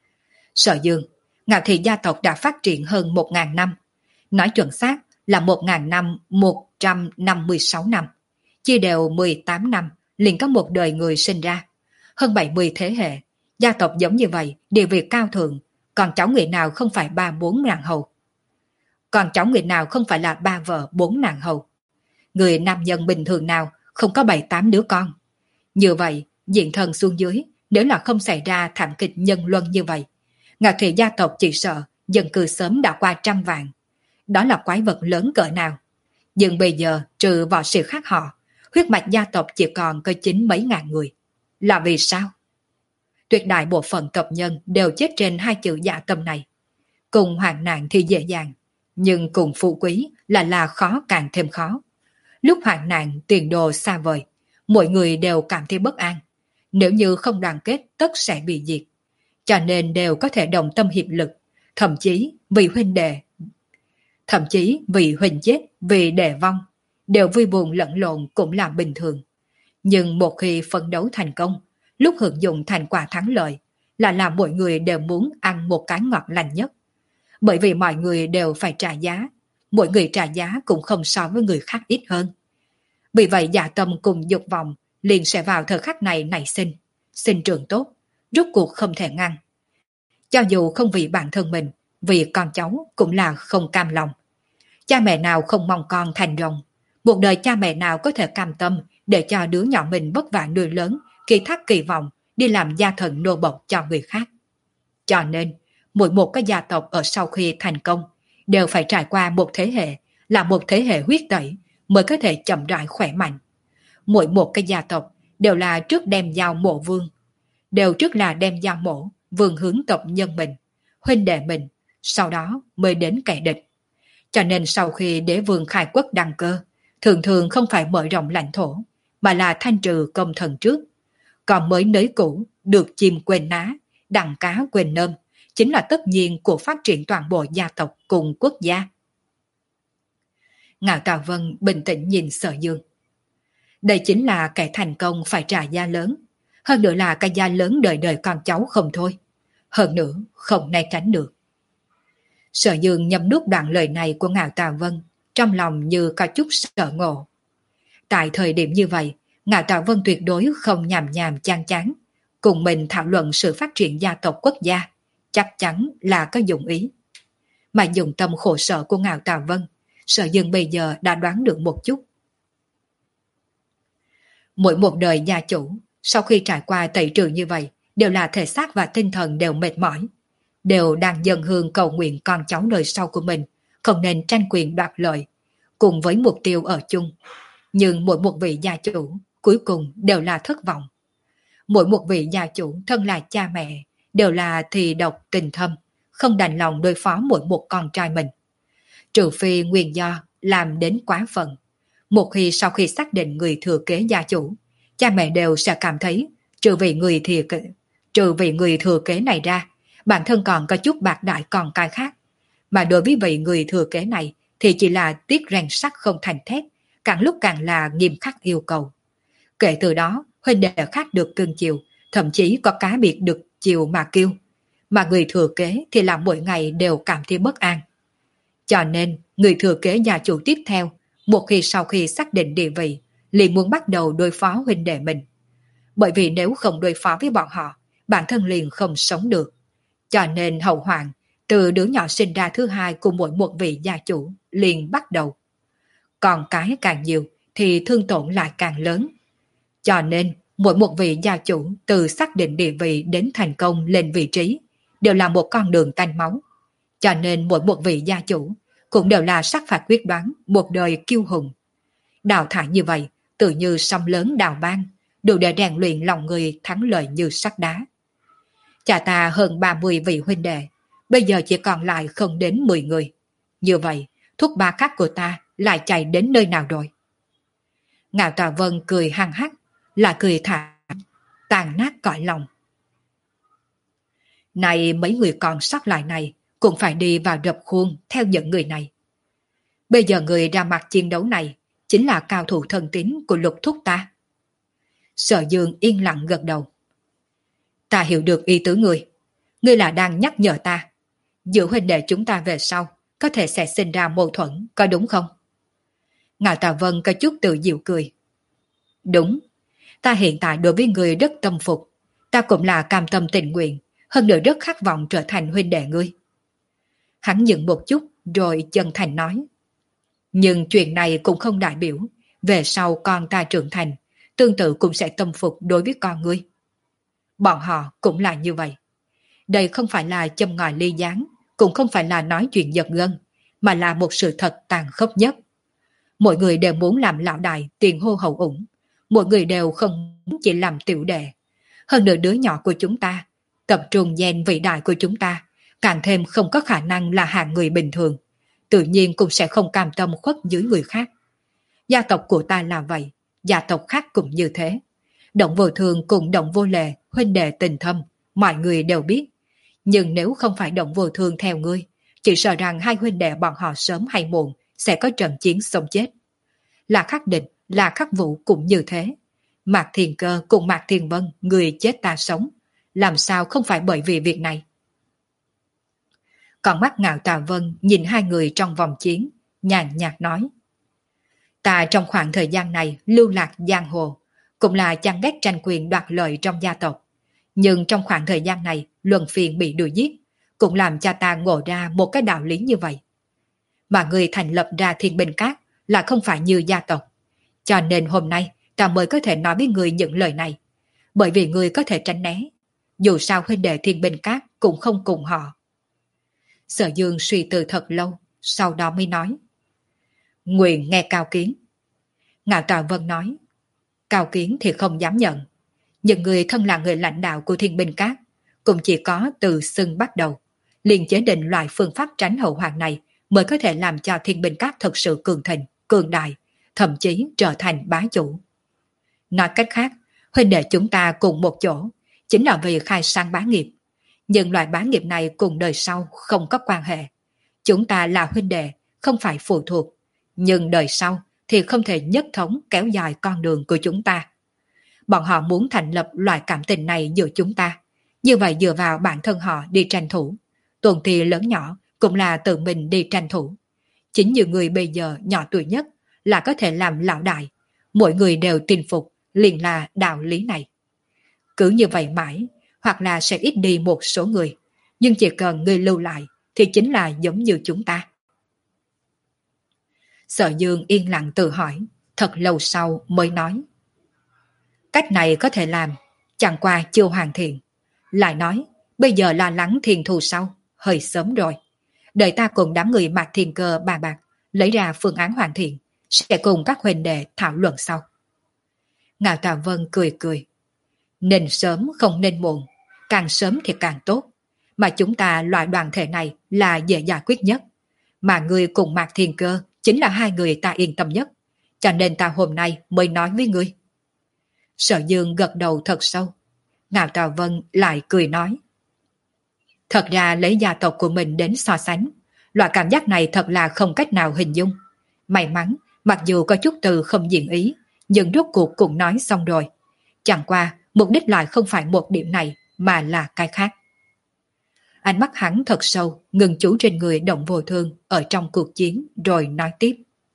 Sở Dương, Ngạo Thị gia tộc đã phát triển hơn một ngàn năm. Nói chuẩn xác là một ngàn năm một trăm năm mươi sáu năm. Chia đều mười tám năm, liền có một đời người sinh ra. Hơn bảy mươi thế hệ, gia tộc giống như vậy, địa vị cao thượng, còn cháu người nào không phải ba bốn nàng hầu. Còn cháu người nào không phải là ba vợ bốn nàng hầu. Người nam nhân bình thường nào không có bảy tám đứa con. Như vậy, diện thần xuống dưới, nếu là không xảy ra thảm kịch nhân luân như vậy, Ngạo Thị gia tộc chỉ sợ dân cư sớm đã qua trăm vạn. Đó là quái vật lớn cỡ nào. Nhưng bây giờ trừ võ sĩ khác họ, huyết mạch gia tộc chỉ còn có chín mấy ngàn người. Là vì sao? Tuyệt đại bộ phận tộc nhân đều chết trên hai chữ dạ tâm này. Cùng hoạn nạn thì dễ dàng, nhưng cùng phú quý là là khó càng thêm khó. Lúc hoạn nạn tiền đồ xa vời, mọi người đều cảm thấy bất an. Nếu như không đoàn kết tất sẽ bị diệt. Cho nên đều có thể đồng tâm hiệp lực, thậm chí vì huynh đệ, thậm chí vì huynh chết, vì đệ vong, đều vui buồn lẫn lộn cũng là bình thường. Nhưng một khi phấn đấu thành công, lúc hưởng dụng thành quả thắng lợi, là làm mọi người đều muốn ăn một cái ngọt lành nhất. Bởi vì mọi người đều phải trả giá, mỗi người trả giá cũng không so với người khác ít hơn. Vì vậy dạ tâm cùng dục vọng liền sẽ vào thời khắc này nảy sinh, sinh trưởng tốt, rốt cuộc không thể ngăn. Cho dù không vì bản thân mình, vì con cháu cũng là không cam lòng. Cha mẹ nào không mong con thành rồng, một đời cha mẹ nào có thể cam tâm để cho đứa nhỏ mình vất vả nuôi lớn, kỳ thác kỳ vọng đi làm gia thần nô bộc cho người khác. Cho nên, mỗi một cái gia tộc ở sau khi thành công đều phải trải qua một thế hệ, là một thế hệ huyết tẩy mới có thể chậm rãi khỏe mạnh. Mỗi một cái gia tộc đều là trước đem giao mộ vương, đều trước là đem giao mộ vương hướng tộc nhân mình, huynh đệ mình, sau đó mới đến kẻ địch. Cho nên sau khi đế vương khai quốc đăng cơ, thường thường không phải mở rộng lãnh thổ, mà là thanh trừ công thần trước. Còn mới nới cũ, được chim quên ná, đặng cá quên nơm, chính là tất nhiên của phát triển toàn bộ gia tộc cùng quốc gia. Ngạo Tào Vân bình tĩnh nhìn Sở Dương. Đây chính là kẻ thành công phải trả giá lớn, hơn nữa là cái giá lớn đời đời con cháu không thôi. Hơn nữa, không né tránh được. Sở Dương nhầm nuốt đoạn lời này của Ngạo Tào Vân, trong lòng như có chút sợ ngộ. Tại thời điểm như vậy, Ngạo Tào Vân tuyệt đối không nhàm nhàm chán chán, cùng mình thảo luận sự phát triển gia tộc quốc gia, chắc chắn là có dụng ý. Mà dùng tâm khổ sở của Ngạo Tào Vân, Sở Dương bây giờ đã đoán được một chút. Mỗi một đời gia chủ, sau khi trải qua tẩy trừ như vậy, đều là thể xác và tinh thần đều mệt mỏi, đều đang dâng hương cầu nguyện con cháu đời sau của mình không nên tranh quyền đoạt lợi, cùng với mục tiêu ở chung. Nhưng mỗi một vị gia chủ cuối cùng đều là thất vọng. Mỗi một vị gia chủ thân là cha mẹ đều là thì độc tình thâm, không đành lòng đối phó mỗi một con trai mình. Trừ phi nguyên do làm đến quá phận. Một khi sau khi xác định người thừa kế gia chủ, cha mẹ đều sẽ cảm thấy trừ vì người thừa kế, trừ vì người thừa kế này ra, bản thân còn có chút bạc đại con cái khác. Mà đối với vị người thừa kế này thì chỉ là tiếc rèn sắt không thành thép, càng lúc càng là nghiêm khắc yêu cầu. Kể từ đó, huynh đệ khác được cưng chiều, thậm chí có cá biệt được chiều mà kêu. Mà người thừa kế thì là mỗi ngày đều cảm thấy bất an. Cho nên, người thừa kế gia chủ tiếp theo, một khi sau khi xác định địa vị, liền muốn bắt đầu đối phó huynh đệ mình. Bởi vì nếu không đối phó với bọn họ, bản thân liền không sống được. Cho nên hậu hoạn, từ đứa nhỏ sinh ra thứ hai của mỗi một vị gia chủ liền bắt đầu. Còn cái càng nhiều thì thương tổn lại càng lớn. Cho nên, mỗi một vị gia chủ từ xác định địa vị đến thành công lên vị trí đều là một con đường tanh máu. Cho nên mỗi một vị gia chủ cũng đều là sát phạt quyết đoán, một đời kiêu hùng. Đào thải như vậy, tự như sông lớn đào ban, đủ để rèn luyện lòng người thắng lợi như sắt đá. Cha ta hơn ba mươi vị huynh đệ, bây giờ chỉ còn lại không đến mười người. Như vậy, thúc ba khác của ta lại chạy đến nơi nào rồi? Ngạo Tào Vân cười hăng hắc, là cười thả, tàn nát cõi lòng. Này mấy người còn sót lại này, cũng phải đi vào rập khuôn theo những người này. Bây giờ người ra mặt chiến đấu này chính là cao thủ thân tín của Lục thúc ta. Sở Dương yên lặng gật đầu. Ta hiểu được ý tứ người. Ngươi là đang nhắc nhở ta. Giữa huynh đệ chúng ta về sau có thể sẽ sinh ra mâu thuẫn, có đúng không? Ngạo Tào Vân có chút tự dịu cười. Đúng. Ta hiện tại đối với người rất tâm phục. Ta cũng là cam tâm tình nguyện, hơn nữa rất khát vọng trở thành huynh đệ ngươi. Hắn dừng một chút rồi chân thành nói. Nhưng chuyện này cũng không đại biểu về sau con ta trưởng thành, tương tự cũng sẽ tâm phục đối với con ngươi. Bọn họ cũng là như vậy. Đây không phải là châm ngòi ly gián, cũng không phải là nói chuyện giật gân, mà là một sự thật tàn khốc nhất. Mọi người đều muốn làm lão đại tiền hô hậu ủng, mọi người đều không chỉ làm tiểu đệ. Hơn nữa đứa nhỏ của chúng ta, tập trung gen vĩ đại của chúng ta, càng thêm không có khả năng là hạng người bình thường, tự nhiên cũng sẽ không cam tâm khuất dưới người khác. Gia tộc của ta là vậy, gia tộc khác cũng như thế. Động vô thường cùng động vô lệ, huynh đệ tình thâm, mọi người đều biết. Nhưng nếu không phải động vô thường theo ngươi, chỉ sợ rằng hai huynh đệ bọn họ sớm hay muộn sẽ có trận chiến sống chết. Là Khắc Định, là Khắc Vũ cũng như thế. Mạc Thiền Cơ cùng Mạc Thiền Vân, người chết ta sống, làm sao không phải bởi vì việc này? Còn mắt Ngạo Tào Vân nhìn hai người trong vòng chiến, nhàn nhạt nói. Ta trong khoảng thời gian này lưu lạc giang hồ, cũng là chán ghét tranh quyền đoạt lợi trong gia tộc. Nhưng trong khoảng thời gian này, luân phiền bị đuổi giết, cũng làm cha ta ngộ ra một cái đạo lý như vậy. Mà người thành lập ra Thiên Bình Các là không phải như gia tộc. Cho nên hôm nay ta mới có thể nói với người những lời này. Bởi vì người có thể tránh né. Dù sao huynh đệ Thiên Bình Các cũng không cùng họ. Sở Dương suy tư thật lâu, sau đó mới nói. Nguyện nghe Cao Kiến. Ngạo Tào Vân nói. Cao Kiến thì không dám nhận. Những người thân là người lãnh đạo của Thiên Bình Các cũng chỉ có từ xưng bắt đầu, liền chế định loại phương pháp tránh hậu hoạn này mới có thể làm cho Thiên Bình Các thật sự cường thịnh, cường đại, thậm chí trở thành bá chủ. Nói cách khác, huynh đệ chúng ta cùng một chỗ, chính là vì khai sang bá nghiệp. Nhưng loại bá nghiệp này cùng đời sau không có quan hệ. Chúng ta là huynh đệ, không phải phụ thuộc. Nhưng đời sau thì không thể nhất thống kéo dài con đường của chúng ta. Bọn họ muốn thành lập loại cảm tình này giữa chúng ta. Như vậy dựa vào bản thân họ đi tranh thủ. Tuần thì lớn nhỏ cũng là tự mình đi tranh thủ. Chính như người bây giờ nhỏ tuổi nhất là có thể làm lão đại. Mỗi người đều tin phục, liền là đạo lý này. Cứ như vậy mãi, hoặc là sẽ ít đi một số người. Nhưng chỉ cần người lưu lại thì chính là giống như chúng ta. Sở Dương yên lặng tự hỏi, thật lâu sau mới nói. Cách này có thể làm, chẳng qua chưa hoàn thiện. Lại nói, bây giờ lo lắng thiên thù sau, hơi sớm rồi. Đợi ta cùng đám người Mạc Thiên Cơ bà bạc, lấy ra phương án hoàn thiện, sẽ cùng các huynh đệ thảo luận sau. Ngạo Tà Vân cười cười. Nên sớm không nên muộn, càng sớm thì càng tốt. Mà chúng ta loại đoàn thể này là dễ giải quyết nhất. Mà người cùng Mạc Thiên Cơ chính là hai người ta yên tâm nhất. Cho nên ta hôm nay mới nói với ngươi. Sở Dương gật đầu thật sâu. Ngạo Tà Vân lại cười nói. Thật ra lấy gia tộc của mình đến so sánh, loại cảm giác này thật là không cách nào hình dung. May mắn, mặc dù có chút từ không diện ý, nhưng rốt cuộc cũng nói xong rồi. Chẳng qua, mục đích lại không phải một điểm này, mà là cái khác. Ánh mắt hắn thật sâu, ngừng chú trên người Động Vô Thương ở trong cuộc chiến, rồi nói tiếp.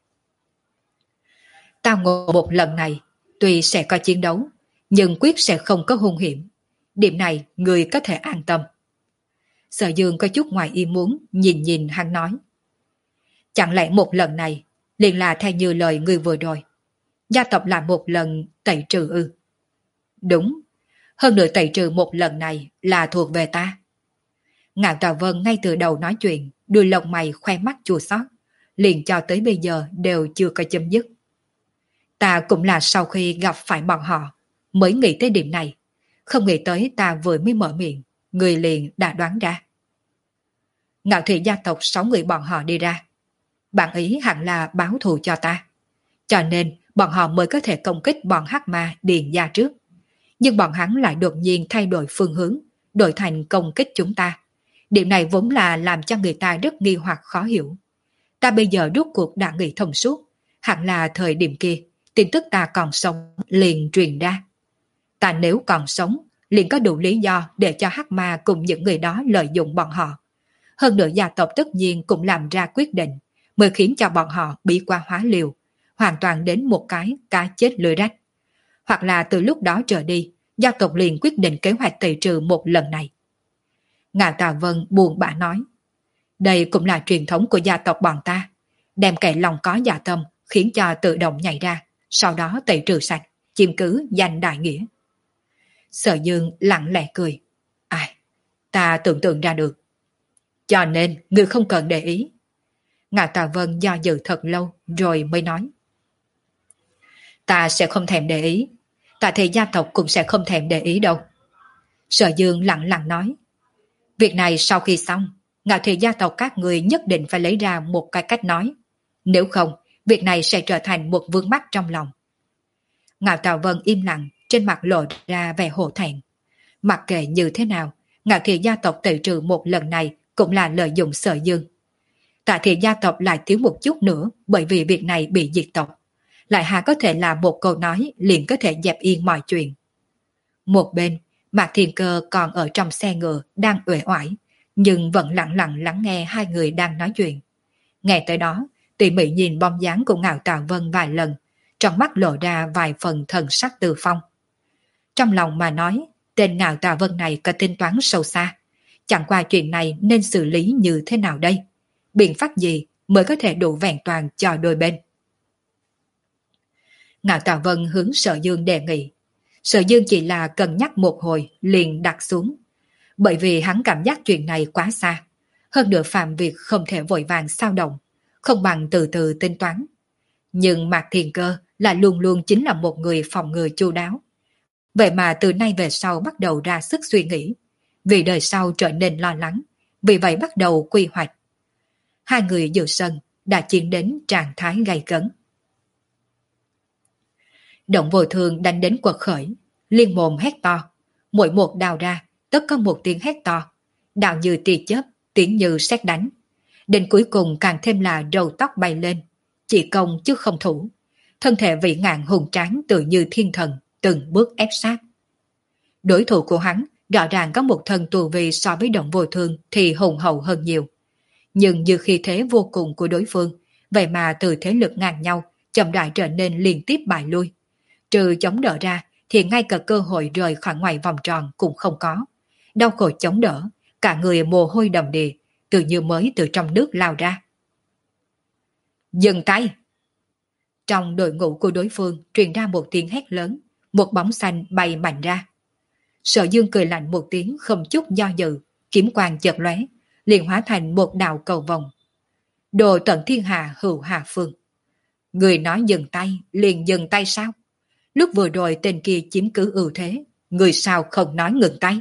Tao ngộ một lần này, tuy sẽ có chiến đấu, nhưng quyết sẽ không có hung hiểm. Điểm này, người có thể an tâm. Sở Dương có chút ngoài ý muốn, nhìn nhìn hắn nói. Chẳng lẽ một lần này, liền là theo như lời người vừa rồi. Gia tộc làm một lần tẩy trừ ư? Đúng, hơn nữa tẩy trừ một lần này là thuộc về ta. Ngạo Tà Vân ngay từ đầu nói chuyện, đuôi lông mày khoe mắt chua xót, liền cho tới bây giờ đều chưa có chấm dứt. Ta cũng là sau khi gặp phải bọn họ, mới nghĩ tới điểm này. Không nghĩ tới ta vừa mới mở miệng, người liền đã đoán ra. Ngạo thị gia tộc sáu người bọn họ đi ra. Bạn ý hẳn là báo thù cho ta. Cho nên bọn họ mới có thể công kích bọn hắc ma Điền gia trước. Nhưng bọn hắn lại đột nhiên thay đổi phương hướng, đổi thành công kích chúng ta. Điểm này vốn là làm cho người ta rất nghi hoặc khó hiểu. Ta bây giờ rốt cuộc đã nghĩ thông suốt, hẳn là thời điểm kia, tin tức ta còn sống liền truyền ra. Ta nếu còn sống, liền có đủ lý do để cho hắc ma cùng những người đó lợi dụng bọn họ. Hơn nữa gia tộc tất nhiên cũng làm ra quyết định, mới khiến cho bọn họ bị qua hóa liều, hoàn toàn đến một cái cá chết lưới rách. Hoặc là từ lúc đó trở đi, gia tộc liền quyết định kế hoạch tẩy trừ một lần này. Ngạo Tà Vân buồn bã nói. Đây cũng là truyền thống của gia tộc bọn ta, đem kẻ lòng có dạ tâm khiến cho tự động nhảy ra, sau đó tẩy trừ sạch, chiếm cứ danh đại nghĩa. Sở Dương lặng lẽ cười. Ai, ta tưởng tượng ra được. Cho nên ngươi không cần để ý. Ngạo Tà Vân do dự thật lâu rồi mới nói. Ta sẽ không thèm để ý. Ta thì gia tộc cũng sẽ không thèm để ý đâu. Sở Dương lặng lặng nói. Việc này sau khi xong, Ngạo thị gia tộc các người nhất định phải lấy ra một cái cách nói. Nếu không, việc này sẽ trở thành một vướng mắc trong lòng. Ngạo Tà Vân im lặng, trên mặt lộ ra vẻ hổ thẹn. Mặc kệ như thế nào, Ngạo thị gia tộc tẩy trừ một lần này cũng là lợi dụng Sở Dương. Tạ thị gia tộc lại thiếu một chút nữa bởi vì việc này bị diệt tộc. Lại hà có thể là một câu nói liền có thể dẹp yên mọi chuyện. Một bên, Mạc Thiên Cơ còn ở trong xe ngựa đang uể oải, nhưng vẫn lặng lặng lắng nghe hai người đang nói chuyện. Nghe tới đó, tỉ mỉ nhìn bóng dáng của Ngạo Tà Vân vài lần, trong mắt lộ ra vài phần thần sắc từ phong. Trong lòng mà nói, tên Ngạo Tà Vân này có tính toán sâu xa. Chẳng qua chuyện này nên xử lý như thế nào đây? Biện pháp gì mới có thể đủ vẹn toàn cho đôi bên? Ngạo Tà Vân hướng Sở Dương đề nghị. Sở Dương chỉ là cân nhắc một hồi liền đặt xuống. Bởi vì hắn cảm giác chuyện này quá xa. Hơn nữa phạm việc không thể vội vàng sao động, không bằng từ từ tính toán. Nhưng Mạc Thiên Cơ là luôn luôn chính là một người phòng ngừa chu đáo. Vậy mà từ nay về sau bắt đầu ra sức suy nghĩ. Vì đời sau trở nên lo lắng, vì vậy bắt đầu quy hoạch. Hai người giữa sân đã chiến đến trạng thái gay cấn. Động vô thường đánh đến quật khởi, liên mồm hét to. Mỗi một đào ra, tất có một tiếng hét to. Đào như tia chớp, tiếng như sét đánh. Đến cuối cùng càng thêm là râu tóc bay lên. Chỉ công chứ không thủ. Thân thể vĩ ngạn hùng tráng tự như thiên thần, từng bước ép sát. Đối thủ của hắn rõ ràng có một thân tu vi so với động vô thường thì hùng hậu hơn nhiều. Nhưng như khi thế vô cùng của đối phương, vậy mà từ thế lực ngang nhau, chậm rãi trở nên liên tiếp bại lui. Trừ chống đỡ ra thì ngay cả cơ hội rời khỏi ngoài vòng tròn cũng không có. Đau khổ chống đỡ, cả người mồ hôi đầm đìa, tự như mới từ trong nước lao ra. Dừng tay! Trong đội ngũ của đối phương truyền ra một tiếng hét lớn, một bóng xanh bay mạnh ra. Sở Dương cười lạnh một tiếng không chút do dự, kiếm quang chợt lóe, liền hóa thành một đạo cầu vồng. Đồ tận thiên hà hữu hà phương. Người nói dừng tay, liền dừng tay sao? Lúc vừa rồi tên kia chiếm cứ ưu thế, người sao không nói ngừng tay?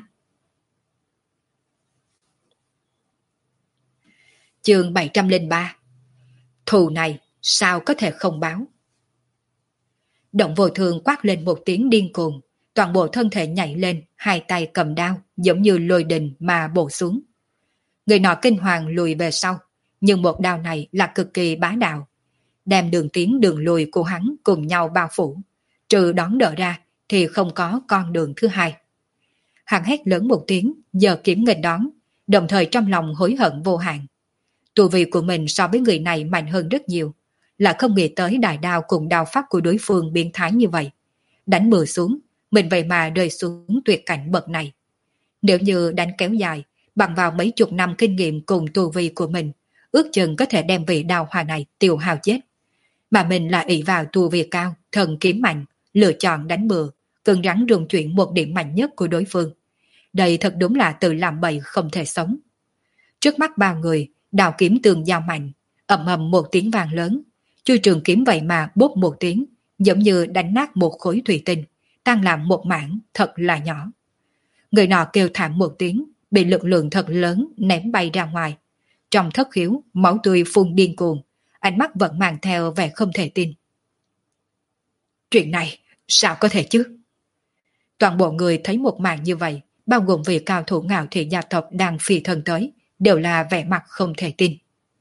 Chương bảy trăm lẻ ba. Thù này sao có thể không báo? Động vô thường quát lên một tiếng điên cuồng, toàn bộ thân thể nhảy lên, hai tay cầm đao, giống như lôi đình mà bổ xuống. Người nọ kinh hoàng lùi về sau, nhưng một đao này là cực kỳ bá đạo, đem đường tiến đường lùi của hắn cùng nhau bao phủ, trừ đón đỡ ra thì không có con đường thứ hai. Hắn hét lớn một tiếng, giơ kiếm nghênh đón, đồng thời trong lòng hối hận vô hạn. Tu vi của mình so với người này mạnh hơn rất nhiều, là không nghĩ tới đại đao cùng đao pháp của đối phương biến thái như vậy. Đánh bừa xuống, mình vậy mà rơi xuống tuyệt cảnh bậc này. Nếu như đánh kéo dài, bằng vào mấy chục năm kinh nghiệm cùng tu vi của mình, ước chừng có thể đem vị đao hòa này tiêu hao chết. Mà mình lại ỷ vào tu vi cao, thần kiếm mạnh, lựa chọn đánh bừa, cứng rắn rung chuyển một điểm mạnh nhất của đối phương. Đây thật đúng là tự làm bậy không thể sống. Trước mắt bao người, đào kiếm tường giao mạnh, ầm ầm một tiếng vang lớn, chui trường kiếm vậy mà bốp một tiếng, giống như đánh nát một khối thủy tinh, tan làm một mảng thật là nhỏ. Người nọ kêu thảm một tiếng, bị lực lượng thật lớn ném bay ra ngoài. Trong thất khiếu, máu tươi phun điên cuồng, ánh mắt vẫn mang theo vẻ không thể tin. Chuyện này, sao có thể chứ? Toàn bộ người thấy một màn như vậy, bao gồm vị cao thủ Ngạo Thị gia tộc đang phi thân tới, đều là vẻ mặt không thể tin.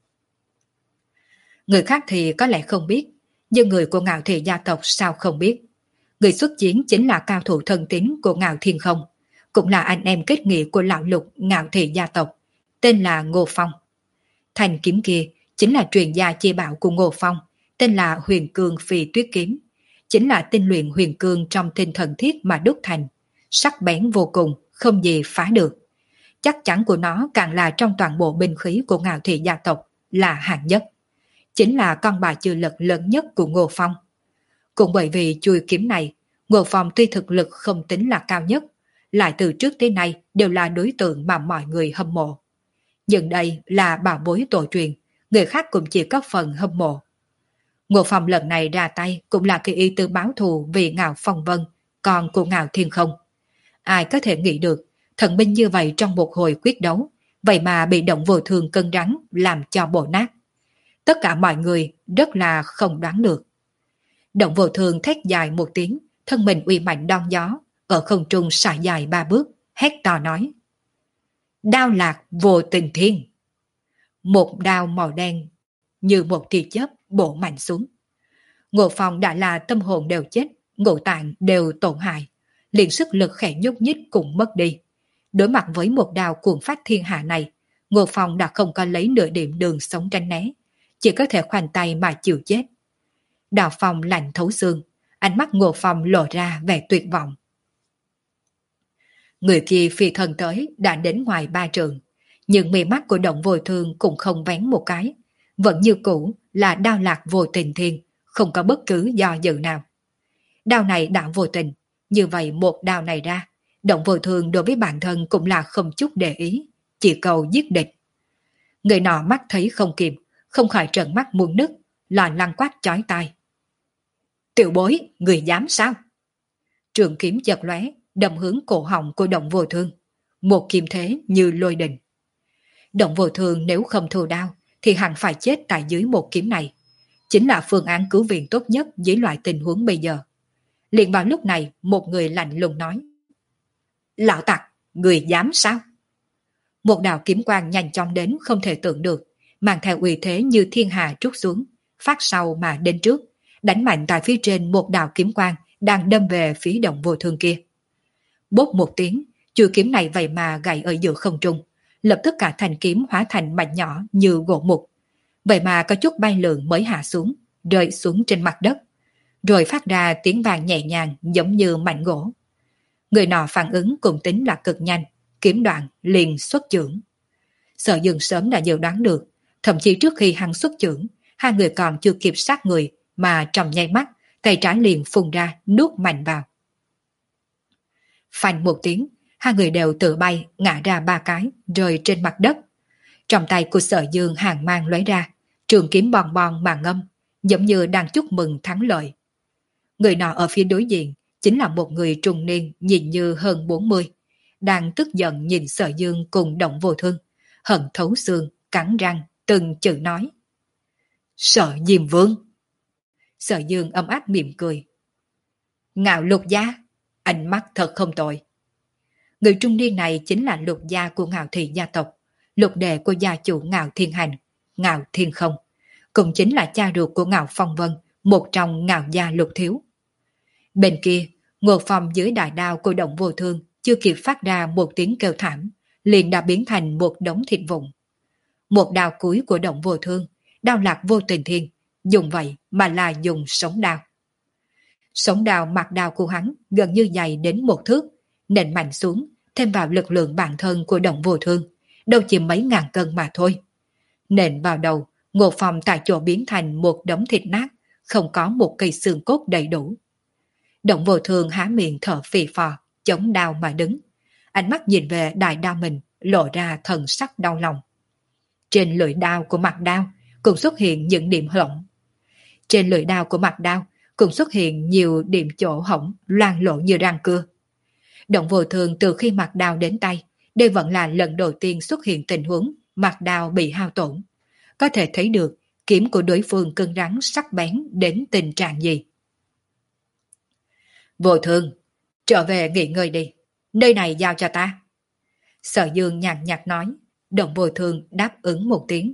Người khác thì có lẽ không biết, nhưng người của Ngạo Thị gia tộc sao không biết. Người xuất chiến chính là cao thủ thân tín của Ngạo Thiên Không, cũng là anh em kết nghĩa của lão lục Ngạo Thị gia tộc, tên là Ngô Phong. Thanh kiếm kia chính là truyền gia chi bảo của Ngô Phong, tên là Huyền Cương Phi Tuyết Kiếm, chính là tinh luyện huyền cương trong tinh thần thiết mà đúc thành, sắc bén vô cùng, không gì phá được. Chắc chắn của nó càng là trong toàn bộ binh khí của Ngạo Thị gia tộc là hạng nhất, chính là con bài trừ lực lớn nhất của Ngô Phong. Cũng bởi vì chui kiếm này, Ngô Phong tuy thực lực không tính là cao nhất, lại từ trước tới nay đều là đối tượng mà mọi người hâm mộ. Nhưng đây là bảo bối tổ truyền, người khác cũng chỉ có phần hâm mộ. Ngô Phong lần này ra tay cũng là kỳ ý tư báo thù vì Ngạo Phong Vân, con của Ngạo Thiên Không. Ai có thể nghĩ được, thần binh như vậy trong một hồi quyết đấu, vậy mà bị động vô thường cân rắn làm cho bổ nát. Tất cả mọi người rất là không đoán được. Động vô thường thét dài một tiếng, thân mình uy mạnh đón gió, ở không trung xả dài ba bước, hét to nói. Đao lạc vô tình thiên. Một đao màu đen như một tia chớp bổ mạnh xuống. Ngô Phong đã là tâm hồn đều chết, ngũ tạng đều tổn hại, liền sức lực khẽ nhúc nhích cũng mất đi. Đối mặt với một đao cuồng phát thiên hạ này, Ngô Phong đã không có lấy nửa điểm đường sống tránh né, chỉ có thể khoanh tay mà chịu chết. Đao phong lạnh thấu xương, ánh mắt Ngô Phong lộ ra vẻ tuyệt vọng. Người kia phi thân tới đã đến ngoài ba trường, nhưng mí mắt của động vô thương cũng không vén một cái, vẫn như cũ là đao lạc vô tình thiên, không có bất cứ do dự nào. Đao này đã vô tình, như vậy một đao này ra, động vô thương đối với bản thân cũng là không chút để ý, chỉ cầu giết địch. Người nọ mắt thấy không kịp, không khỏi trợn mắt muốn nứt, lò lăng quát chói tai. Tiểu bối, người dám sao? Trường kiếm chật lóe, đâm hướng cổ họng của động vô thương, một kiếm thế như lôi đình. Động vô thương nếu không thu đao thì hẳn phải chết tại dưới một kiếm này, chính là phương án cứu viện tốt nhất dưới loại tình huống bây giờ. Liền vào lúc này một người lạnh lùng nói: Lão tặc, người dám sao? Một đạo kiếm quang nhanh chóng đến không thể tưởng được, mang theo uy thế như thiên hà trút xuống, phát sau mà đến trước, đánh mạnh tại phía trên một đạo kiếm quang đang đâm về phía Động Vô Thương kia. Bốp một tiếng, chuôi kiếm này vậy mà gãy ở giữa không trung, lập tức cả thanh kiếm hóa thành mảnh nhỏ như gỗ mục. Vậy mà có chút bay lượn mới hạ xuống, rơi xuống trên mặt đất, rồi phát ra tiếng vang nhẹ nhàng giống như mảnh gỗ. Người nọ phản ứng cũng tính là cực nhanh, kiếm đoạn liền xuất chưởng. Sở Dương sớm đã dự đoán được, thậm chí trước khi hắn xuất chưởng, hai người còn chưa kịp sát người mà trong nháy mắt, tay trái liền phun ra nuốt mạnh vào. Phanh một tiếng, hai người đều tự bay ngã ra ba cái, rơi trên mặt đất. Trong tay của Sở Dương hàng mang lóe ra, trường kiếm bòn bòn mà ngâm, giống như đang chúc mừng thắng lợi. Người nọ ở phía đối diện chính là một người trung niên nhìn như hơn bốn mươi, đang tức giận nhìn Sở Dương cùng Động Vô Thương, hận thấu xương, cắn răng, từng chữ nói: Sở Diêm Vương. Sở Dương ấm áp mỉm cười: Ngạo Lục gia, ánh mắt thật không tồi. Người trung niên này chính là Lục gia của Ngạo Thị gia tộc, lục đệ của gia chủ Ngạo Thiên Hành, Ngạo Thiên Không, cũng chính là cha ruột của Ngạo Phong Vân, một trong Ngạo gia Lục thiếu. Bên kia, ngột phòng dưới đại đao của Động Vô Thương chưa kịp phát ra một tiếng kêu thảm, liền đã biến thành một đống thịt vụn. Một đao cuối của Động Vô Thương, đao lạc vô tình thiên, dùng vậy mà là dùng sống đao. Sống đao mặt đao của hắn gần như dày đến một thước, nện mạnh xuống, thêm vào lực lượng bản thân của Động Vô Thương, đâu chỉ mấy ngàn cân mà thôi. Nện vào đầu, ngột phòng tại chỗ biến thành một đống thịt nát, không có một cây xương cốt đầy đủ. Động Vô Thương há miệng thở phì phò, chống đao mà đứng. Ánh mắt nhìn về đại đao mình, lộ ra thần sắc đau lòng. Trên lưỡi đao của mặt đao cũng xuất hiện những điểm hỏng. Trên lưỡi đao của mặt đao cũng xuất hiện nhiều điểm chỗ hỏng loang lổ như răng cưa. Động Vô Thương từ khi mặt đao đến tay, đây vẫn là lần đầu tiên xuất hiện tình huống mặt đao bị hao tổn. Có thể thấy được kiếm của đối phương cứng rắn sắc bén đến tình trạng gì. Vô Thương, trở về nghỉ ngơi đi, nơi này giao cho ta. Sở Dương nhàn nhạt nói. Động Vô Thương đáp ứng một tiếng.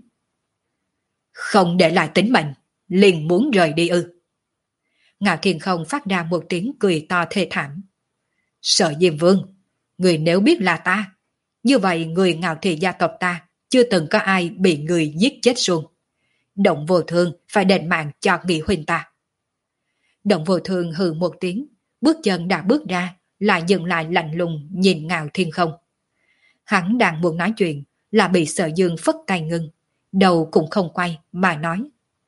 Không để lại tính mệnh, liền muốn rời đi ư? Ngạo Thiên Không phát ra một tiếng cười to thê thảm. Sở Diêm Vương, người nếu biết là ta, như vậy người Ngạo Thị gia tộc ta chưa từng có ai bị người giết chết xuống. Động Vô Thương phải đền mạng cho nghị huynh ta. Động Vô Thương hừ một tiếng, bước chân đã bước ra, lại dừng lại lạnh lùng nhìn Ngạo Thiên Không. Hắn đang muốn nói chuyện, là bị Sở Dương phất tay ngưng, đầu cũng không quay mà nói.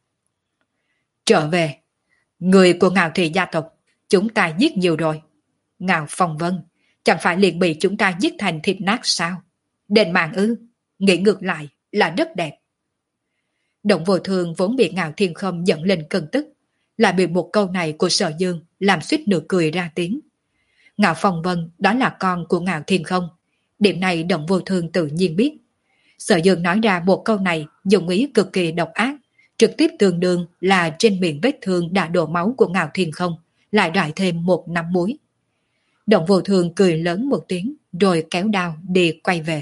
Trở về, người của Ngạo Thị gia tộc, chúng ta giết nhiều rồi. Ngạo Phong Vân, chẳng phải liền bị chúng ta giết thành thịt nát sao? Đền mạng ư, nghĩ ngược lại là rất đẹp. Động Vô Thương vốn bị Ngạo Thiên Không dẫn lên cơn tức, lại bị một câu này của Sở Dương làm suýt nửa cười ra tiếng. Ngạo Phong Vân đó là con của Ngạo Thiên Không, điểm này Động Vô Thương tự nhiên biết. Sở Dương nói ra một câu này dùng ý cực kỳ độc ác, trực tiếp tương đương là trên miệng vết thương đã đổ máu của Ngạo Thiên Không lại rải thêm một nắm muối. Động Vô Thương cười lớn một tiếng rồi kéo đao đi quay về.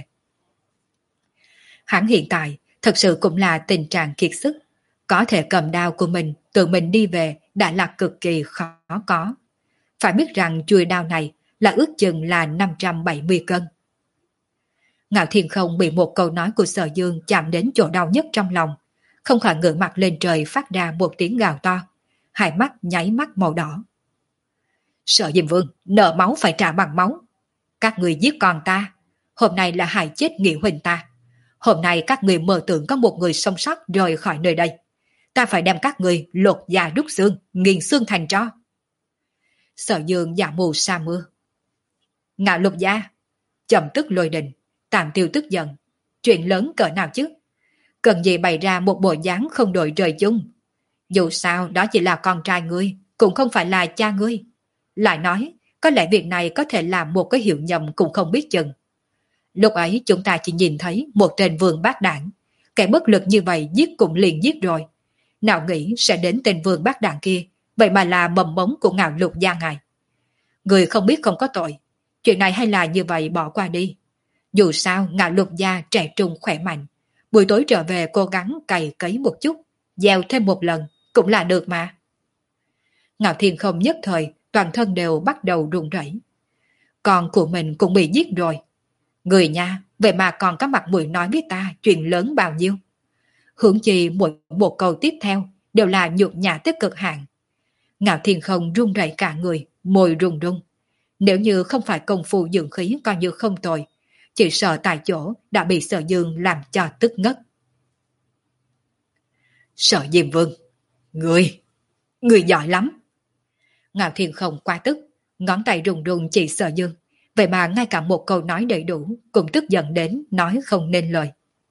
Hắn hiện tại thật sự cũng là tình trạng kiệt sức, có thể cầm đao của mình tự mình đi về đã là cực kỳ khó có. Phải biết rằng chuôi đao này là ước chừng là năm trăm bảy mươi cân. Ngạo Thiên Không bị một câu nói của Sở Dương chạm đến chỗ đau nhất trong lòng, không khỏi ngửa mặt lên trời phát ra một tiếng gào to, hai mắt nháy mắt màu đỏ. Sở Diêm Vương, nợ máu phải trả bằng máu. Các người giết con ta, hôm nay là hại chết nghị huynh ta. Hôm nay các người mơ tưởng có một người sống sót rời khỏi nơi đây. Ta phải đem các người lột da đúc xương, nghiền xương thành tro. Sở Dương giả mù sa mưa. Ngạo Lục gia, chậm tức lôi đình, Tạm Tiêu tức giận. Chuyện lớn cỡ nào chứ? Cần gì bày ra một bộ dáng không đội trời chung? Dù sao đó chỉ là con trai ngươi, cũng không phải là cha ngươi. Lại nói, có lẽ việc này có thể làm một cái hiểu nhầm cũng không biết chừng. Lúc ấy chúng ta chỉ nhìn thấy một tên vương bát đảng, kẻ bất lực như vậy giết cũng liền giết rồi. Nào nghĩ sẽ đến tên vương bát đảng kia, vậy mà là mầm mống của Ngạo Lục gia ngài. Người không biết không có tội, chuyện này hay là như vậy bỏ qua đi. Dù sao Ngạo Lục gia trẻ trung khỏe mạnh, buổi tối trở về cố gắng cày cấy một chút, gieo thêm một lần cũng là được mà. Ngạo Thiên Không nhất thời toàn thân đều bắt đầu run rẩy. Con của mình cũng bị giết rồi. Người nha, vậy mà còn có mặt mũi nói với ta chuyện lớn bao nhiêu. Hưởng chi mỗi một câu tiếp theo đều là nhục nhã tới cực hạn. Ngạo Thiên Không run rẩy cả người, môi run run. Nếu như không phải công phu dưỡng khí coi như không tồi, chỉ sợ tại chỗ đã bị Sở Dương làm cho tức ngất. Sở Diêm Vương, người, người giỏi lắm. Ngạo Thiên Không quá tức, ngón tay run run chỉ Sở Dương, vậy mà ngay cả một câu nói đầy đủ cũng tức giận đến nói không nên lời.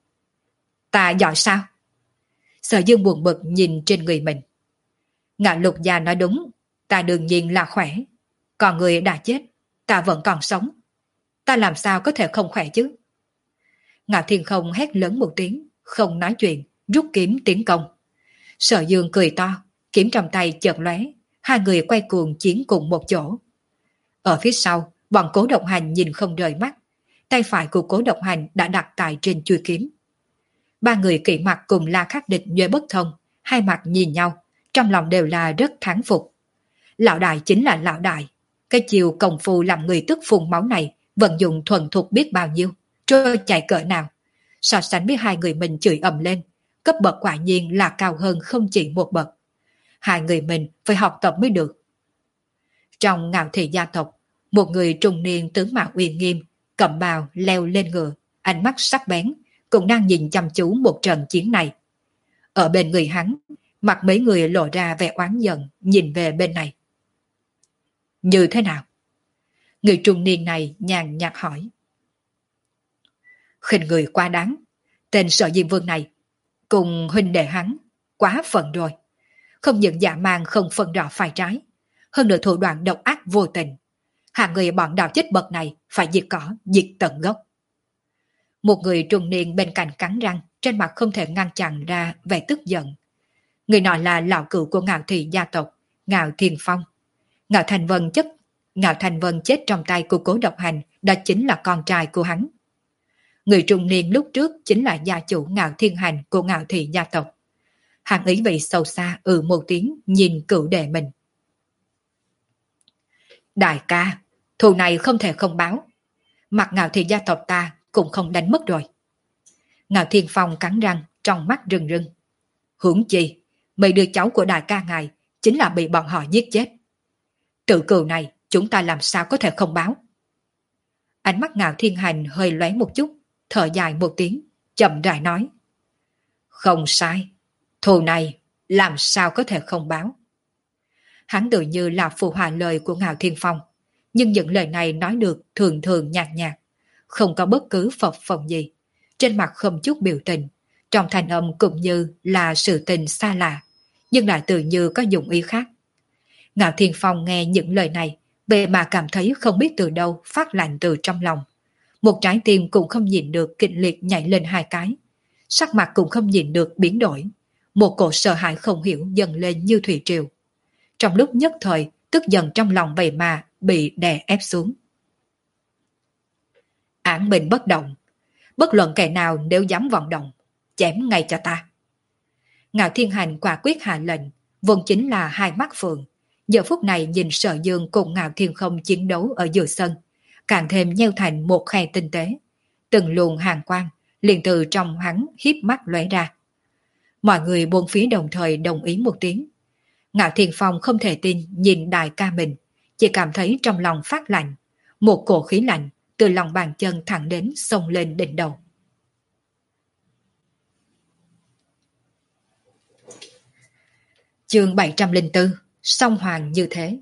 Ta giỏi sao? Sở Dương buồn bực nhìn trên người mình. Ngạo Lục gia nói đúng, ta đương nhiên là khỏe. Còn người đã chết, ta vẫn còn sống. Ta làm sao có thể không khỏe chứ? Ngạo Thiên Không hét lớn một tiếng, không nói chuyện, rút kiếm tiến công. Sở Dương cười to, kiếm trong tay chợt lóe, hai người quay cuồng chiến cùng một chỗ. Ở phía sau, bọn Cố Độc Hành nhìn không rời mắt, tay phải của Cố Độc Hành đã đặt tại trên chuôi kiếm. Ba người kỵ mặt cùng La Khắc Địch nhuệ bất thông, hai mặt nhìn nhau, trong lòng đều là rất thán phục. Lão đại chính là lão đại, cái chiều công phu làm người tức phun máu này vận dụng thuần thục biết bao nhiêu, trôi chạy cỡ nào. So sánh với hai người mình chửi ầm lên, cấp bậc quả nhiên là cao hơn không chỉ một bậc. Hai người mình phải học tập mới được. Trong Ngạo Thị gia tộc, một người trung niên tướng mạo uy nghiêm, cầm bào leo lên ngựa, ánh mắt sắc bén, cũng đang nhìn chăm chú một trận chiến này. Ở bên người hắn, mặt mấy người lộ ra vẻ oán giận, nhìn về bên này. Như thế nào? Người trung niên này nhàn nhạt hỏi. Khinh người quá đáng, tên Sở Diêm Vương này, cùng huynh đệ hắn, quá phận rồi. Không những giả mang không phân rõ phải trái, hơn nữa thủ đoạn độc ác vô tình. Hàng người bọn đạo chết bậc này phải diệt cỏ, diệt tận gốc. Một người trung niên bên cạnh cắn răng, trên mặt không thể ngăn chặn ra vẻ tức giận. Người nọ là lão cửu của Ngạo Thị gia tộc, Ngạo Thiên Phong. Ngạo Thành Vân chất, Ngạo Thành Vân chết trong tay của Cố Độc Hành, đó chính là con trai của hắn. Người trung niên lúc trước chính là gia chủ Ngạo Thiên Hành của Ngạo Thị gia tộc. Hàng ý vị sâu xa ừ một tiếng nhìn cửu đệ mình. Đại ca, thù này không thể không báo. Mặt Ngạo Thị gia tộc ta cũng không đánh mất rồi. Ngạo Thiên Phong cắn răng, trong mắt rừng rừng. Hưởng chi, mấy đứa cháu của đại ca ngài chính là bị bọn họ giết chết. Tự cừu này chúng ta làm sao có thể không báo? Ánh mắt Ngạo Thiên Hành hơi lóe một chút, thở dài một tiếng, chậm rãi nói. Không sai, thù này làm sao có thể không báo? Hắn tự như là phụ hòa lời của Ngạo Thiên Phong, nhưng những lời này nói được thường thường nhạt nhạt, không có bất cứ phập phồng gì, trên mặt không chút biểu tình, trong thanh âm cũng như là sự tình xa lạ, nhưng lại tự như có dụng ý khác. Ngạo Thiên Phong nghe những lời này, về mà cảm thấy không biết từ đâu phát lạnh từ trong lòng. Một trái tim cũng không nhìn được kịch liệt nhảy lên hai cái, sắc mặt cũng không nhìn được biến đổi, một cổ sợ hãi không hiểu dần lên như thủy triều. Trong lúc nhất thời, tức giận trong lòng vậy mà bị đè ép xuống. Án bình bất động, bất luận kẻ nào nếu dám vọng động, chém ngay cho ta. Ngạo Thiên Hành quả quyết hạ lệnh, vốn chính là hai mắt phượng. Giờ phút này nhìn Sở Dương cùng Ngạo Thiên Không chiến đấu ở giữa sân, càng thêm nheo thành một khe tinh tế. Từng luồng hàng quang liền từ trong hắn hiếp mắt lóe ra. Mọi người buông phía đồng thời đồng ý một tiếng. Ngạo Thiên Phong không thể tin nhìn đại ca mình, chỉ cảm thấy trong lòng phát lạnh, một cổ khí lạnh từ lòng bàn chân thẳng đến xông lên đỉnh đầu. Chương bảy trăm lẻ bốn, song hoàng như thế.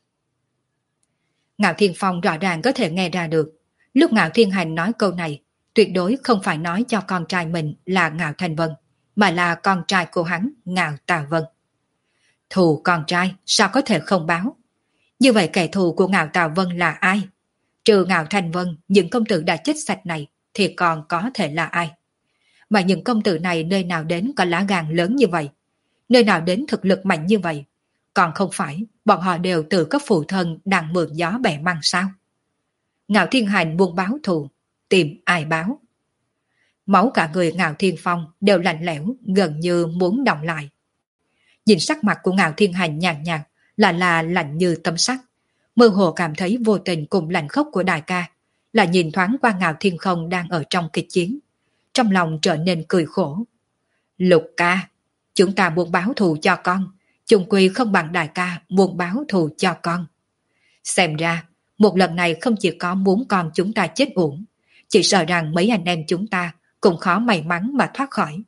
Ngạo Thiên Phong rõ ràng có thể nghe ra được, lúc Ngạo Thiên Hành nói câu này, tuyệt đối không phải nói cho con trai mình là Ngạo Thành Vân, mà là con trai của hắn, Ngạo Tà Vân. Thù con trai sao có thể không báo? Như vậy kẻ thù của Ngạo Tà Vân là ai? Trừ Ngạo Thành Vân, những công tử đã chết sạch này thì còn có thể là ai? Mà những công tử này nơi nào đến có lá gan lớn như vậy? Nơi nào đến thực lực mạnh như vậy? Còn không phải bọn họ đều tự có phụ thân đang mượn gió bẻ măng sao? Ngạo Thiên Hành buông báo thù, tìm ai báo? Máu cả người Ngạo Thiên Phong đều lạnh lẽo, gần như muốn động lại. Nhìn sắc mặt của Ngạo Thiên Hành nhàn nhạt, là là lạnh như tấm sắt. Mơ hồ cảm thấy vô tình cùng lạnh khốc của đại ca, là nhìn thoáng qua Ngạo Thiên Không đang ở trong kịch chiến. Trong lòng trở nên cười khổ. Lục ca, chúng ta muốn báo thù cho con, chung quy không bằng đại ca muốn báo thù cho con. Xem ra, một lần này không chỉ có muốn con chúng ta chết uổng, chỉ sợ rằng mấy anh em chúng ta cũng khó may mắn mà thoát khỏi.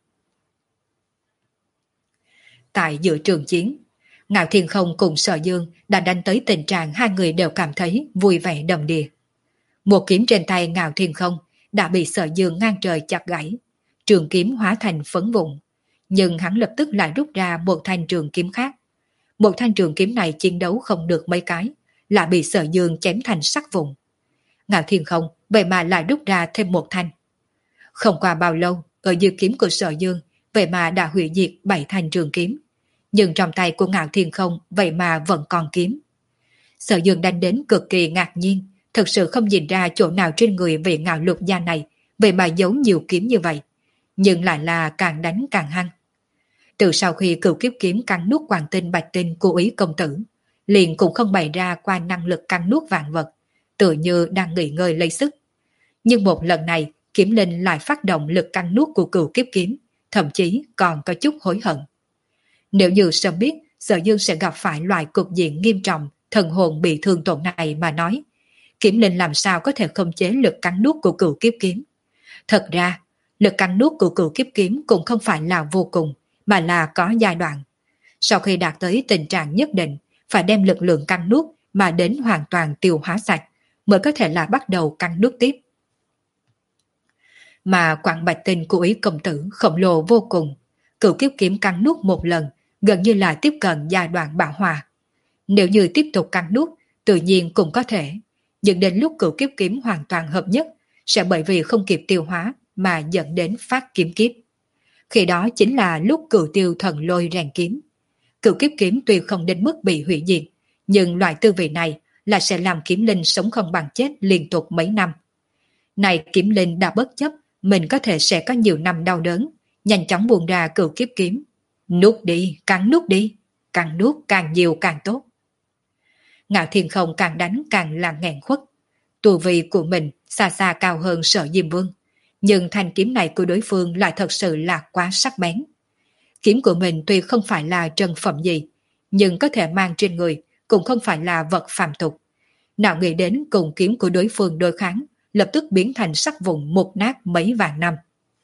Tại giữa trường chiến, Ngạo Thiên Không cùng Sở Dương đã đánh tới tình trạng hai người đều cảm thấy vui vẻ đầm đìa. Một kiếm trên tay Ngạo Thiên Không đã bị Sở Dương ngang trời chặt gãy, trường kiếm hóa thành phấn vụn, nhưng hắn lập tức lại rút ra một thanh trường kiếm khác. Một thanh trường kiếm này chiến đấu không được mấy cái, lại bị Sở Dương chém thành sắc vụn. Ngạo Thiên Không vậy mà lại rút ra thêm một thanh. Không qua bao lâu, ở dưới kiếm của Sở Dương vậy mà đã hủy diệt bảy thanh trường kiếm, nhưng trong tay của Ngạo Thiên Không vậy mà vẫn còn kiếm. Sở Dương đánh đến cực kỳ ngạc nhiên, thực sự không nhìn ra chỗ nào trên người vị Ngạo Lục gia này vậy mà giấu nhiều kiếm như vậy, nhưng lại là càng đánh càng hăng. Từ sau khi cửu kiếp kiếm cắn nuốt hoàng tinh bạch tinh của Ý công tử, liền cũng không bày ra qua năng lực cắn nuốt vạn vật, tựa như đang nghỉ ngơi lấy sức. Nhưng một lần này, kiếm linh lại phát động lực cắn nuốt của cửu kiếp kiếm, thậm chí còn có chút hối hận. Nếu như sớm biết Sở Dương sẽ gặp phải loại cục diện nghiêm trọng, thần hồn bị thương tổn này mà nói, kiếm linh làm sao có thể khống chế lực cắn nuốt của cửu kiếp kiếm. Thật ra, lực cắn nuốt của cửu kiếp kiếm cũng không phải là vô cùng, mà là có giai đoạn. Sau khi đạt tới tình trạng nhất định, phải đem lực lượng cắn nuốt mà đến hoàn toàn tiêu hóa sạch, mới có thể là bắt đầu cắn nuốt tiếp. Mà quặng bạch tinh của Ý công tử khổng lồ vô cùng, cửu kiếp kiếm cắn nuốt một lần, gần như là tiếp cận giai đoạn bão hòa. Nếu như tiếp tục cắn nuốt, tự nhiên cũng có thể, nhưng đến lúc cửu kiếp kiếm hoàn toàn hợp nhất, sẽ bởi vì không kịp tiêu hóa mà dẫn đến phát kiếm kiếp. Khi đó chính là lúc cửu tiêu thần lôi rèn kiếm. Cửu kiếp kiếm tuy không đến mức bị hủy diệt, nhưng loại tư vị này là sẽ làm kiếm linh sống không bằng chết liên tục mấy năm. Này kiếm linh đã bất chấp, mình có thể sẽ có nhiều năm đau đớn, nhanh chóng buông ra cửu kiếp kiếm. Nuốt đi, càng nuốt đi, càng nuốt càng nhiều càng tốt. Ngạo Thiên Không càng đánh càng là nghẹn khuất. Tu vi của mình xa xa cao hơn Sở Diêm Vương, nhưng thanh kiếm này của đối phương lại thật sự là quá sắc bén. Kiếm của mình tuy không phải là trân phẩm gì, nhưng có thể mang trên người cũng không phải là vật phàm tục. Nào nghĩ đến cùng kiếm của đối phương đối kháng, lập tức biến thành sắc vụn mục nát mấy vạn năm.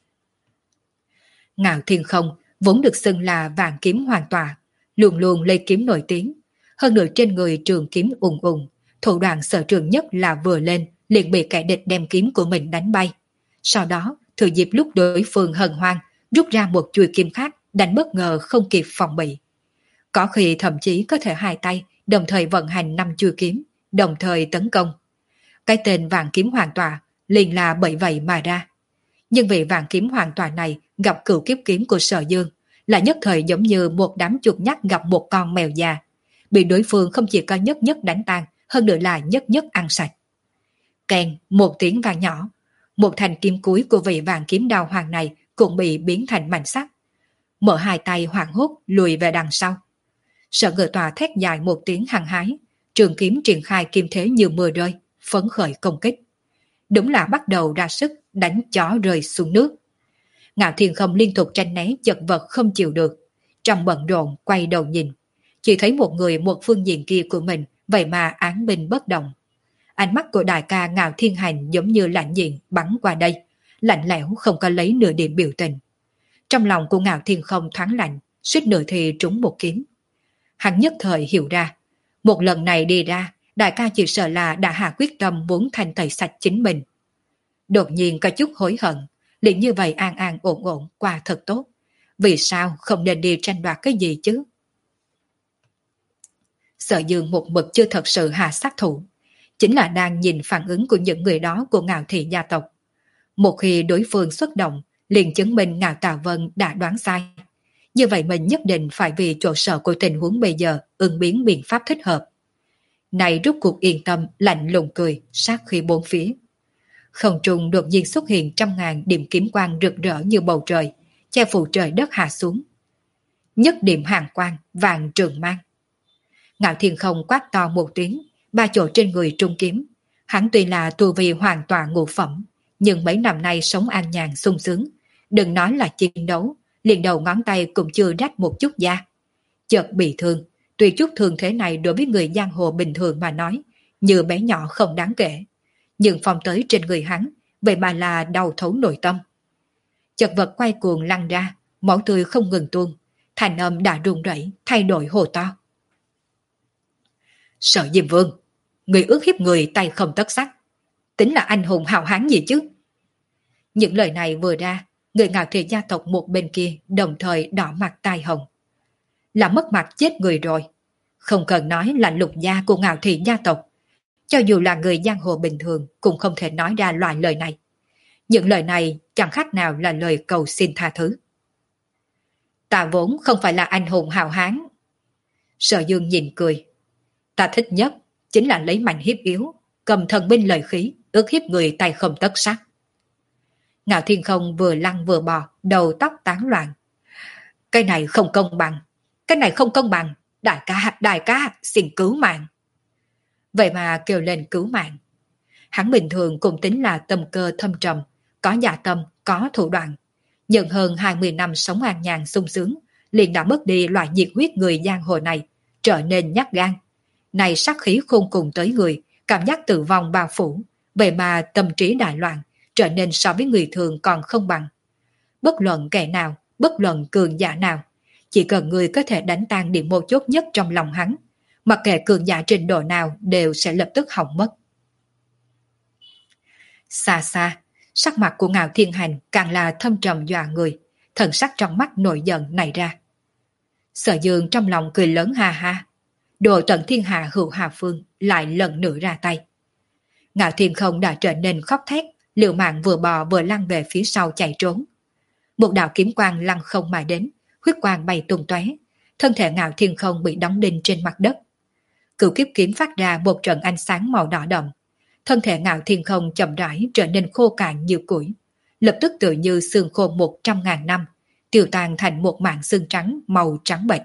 Ngạo Thiên Không vốn được xưng là vạn kiếm hoàn tỏa, luôn luôn lấy kiếm nổi tiếng. Hơn nữa trên người trường kiếm ùng ùng, thủ đoạn sở trường nhất là vừa lên liền bị kẻ địch đem kiếm của mình đánh bay. Sau đó, thừa dịp lúc đối phương hân hoan, rút ra một chuôi kiếm khác, đánh bất ngờ không kịp phòng bị. Có khi thậm chí có thể hai tay đồng thời vận hành năm chuôi kiếm, đồng thời tấn công. Cái tên vạn kiếm hoàn tỏa liền là bởi vậy mà ra. Nhưng vị vạn kiếm hoàn tỏa này gặp cửu kiếp kiếm của Sở Dương, là nhất thời giống như một đám chuột nhắt gặp một con mèo già, bị đối phương không chỉ có nhất nhất đánh tan, hơn nữa là nhất nhất ăn sạch. Kèn một tiếng vang nhỏ, một thanh kiếm cuối của vị vạn kiếm đao hoàng này cũng bị biến thành mảnh sắt. Mở hai tay hoảng hốt lùi về đằng sau. Sở Ngự Tòa thét dài một tiếng hăng hái, trường kiếm triển khai kim thế như mưa rơi, phấn khởi công kích. Đúng là bắt đầu ra sức đánh chó rơi xuống nước. Ngạo Thiên Không liên tục tranh né chật vật không chịu được, trong bận rộn quay đầu nhìn, chỉ thấy một người một phương diện kia của mình vậy mà án binh bất động. Ánh mắt của đại ca Ngạo Thiên Hành giống như lạnh diện bắn qua đây, lạnh lẽo không có lấy nửa điểm biểu tình. Trong lòng của Ngạo Thiên Không thoáng lạnh, suýt nửa thì trúng một kiếm. Hắn nhất thời hiểu ra, một lần này đi ra, đại ca chỉ sợ là đã hạ quyết tâm muốn thanh tẩy sạch chính mình. Đột nhiên có chút hối hận, liền như vậy an an ổn ổn qua thật tốt. Vì sao không nên đi tranh đoạt cái gì chứ? Sở Dương một mực chưa thật sự hạ sát thủ, chính là đang nhìn phản ứng của những người đó của Ngạo thị gia tộc. Một khi đối phương xuất động, liền chứng minh Ngạo Tà Vân đã đoán sai. Như vậy mình nhất định phải vì chỗ sợ của tình huống bây giờ ứng biến biện pháp thích hợp. Này rút cuộc yên tâm, lạnh lùng cười, sát khí bốn phía. Không trung đột nhiên xuất hiện trăm ngàn điểm kiếm quang rực rỡ như bầu trời, che phủ trời đất hạ xuống. Nhất điểm hàng quang, vàng trường mang. Ngạo Thiên Không quát to một tiếng, ba chỗ trên người trung kiếm. Hắn tuy là tu vi hoàn toàn ngũ phẩm, nhưng mấy năm nay sống an nhàn sung sướng. Đừng nói là chiến đấu, liền đầu ngón tay cũng chưa rách một chút da. Chợt bị thương, tuy chút thương thế này đối với người giang hồ bình thường mà nói, như bé nhỏ không đáng kể. Nhưng phong tới trên người hắn, vậy mà là đau thấu nội tâm. Chật vật quay cuồng lăn ra, máu tươi không ngừng tuôn, thành âm đã run rẩy, thay đổi hồ to. Sợ Diêm Vương, người ước hiếp người tay không tất sắt, tính là anh hùng hào hán gì chứ? Những lời này vừa ra, người Ngạo Thị gia tộc một bên kia đồng thời đỏ mặt tai hồng. Là mất mặt chết người rồi. Không cần nói là lục gia của Ngạo Thị gia tộc, cho dù là người giang hồ bình thường cũng không thể nói ra loại lời này. Những lời này chẳng khác nào là lời cầu xin tha thứ. Ta vốn không phải là anh hùng hào hán. Sở Dương nhìn cười. Ta thích nhất chính là lấy mạnh hiếp yếu, cầm thần binh lợi khí, ước hiếp người tay không tất sắt. Ngạo Thiên Không vừa lăn vừa bò, đầu tóc tán loạn. Cái này không công bằng, cái này không công bằng, đại ca, đại ca, xin cứu mạng. Vậy mà kêu lên cứu mạng. Hắn bình thường cũng tính là tâm cơ thâm trầm, có dạ tâm, có thủ đoạn. Nhưng hơn hai mươi năm sống an nhàn sung sướng, liền đã mất đi loại nhiệt huyết người giang hồ này, trở nên nhát gan. Này sát khí khôn cùng tới người, cảm giác tử vong bao phủ, vậy mà tâm trí đại loạn, trở nên so với người thường còn không bằng. Bất luận kẻ nào, bất luận cường giả nào, chỉ cần người có thể đánh tan điểm mấu chốt nhất trong lòng hắn, mặc kệ cường giả trình độ nào đều sẽ lập tức hỏng mất. Xa xa, sắc mặt của Ngạo Thiên Hành càng là thâm trầm dọa người, thần sắc trong mắt nổi giận nảy ra. Sở Dương trong lòng cười lớn ha ha, đồ tận thiên hạ hữu hà phương lại lần nữa ra tay. Ngạo Thiên Không đã trở nên khóc thét, liều mạng vừa bò vừa lăn về phía sau chạy trốn. Một đạo kiếm quang lăn không mà đến, huyết quang bay tung tóe, thân thể Ngạo Thiên Không bị đóng đinh trên mặt đất. Cửu kiếp kiếm phát ra một trận ánh sáng màu đỏ đậm, thân thể Ngạo Thiên Không chậm rãi trở nên khô cạn như củi, lập tức tựa như xương khô một trăm ngàn năm, tiêu tan thành một mảng xương trắng màu trắng bệch.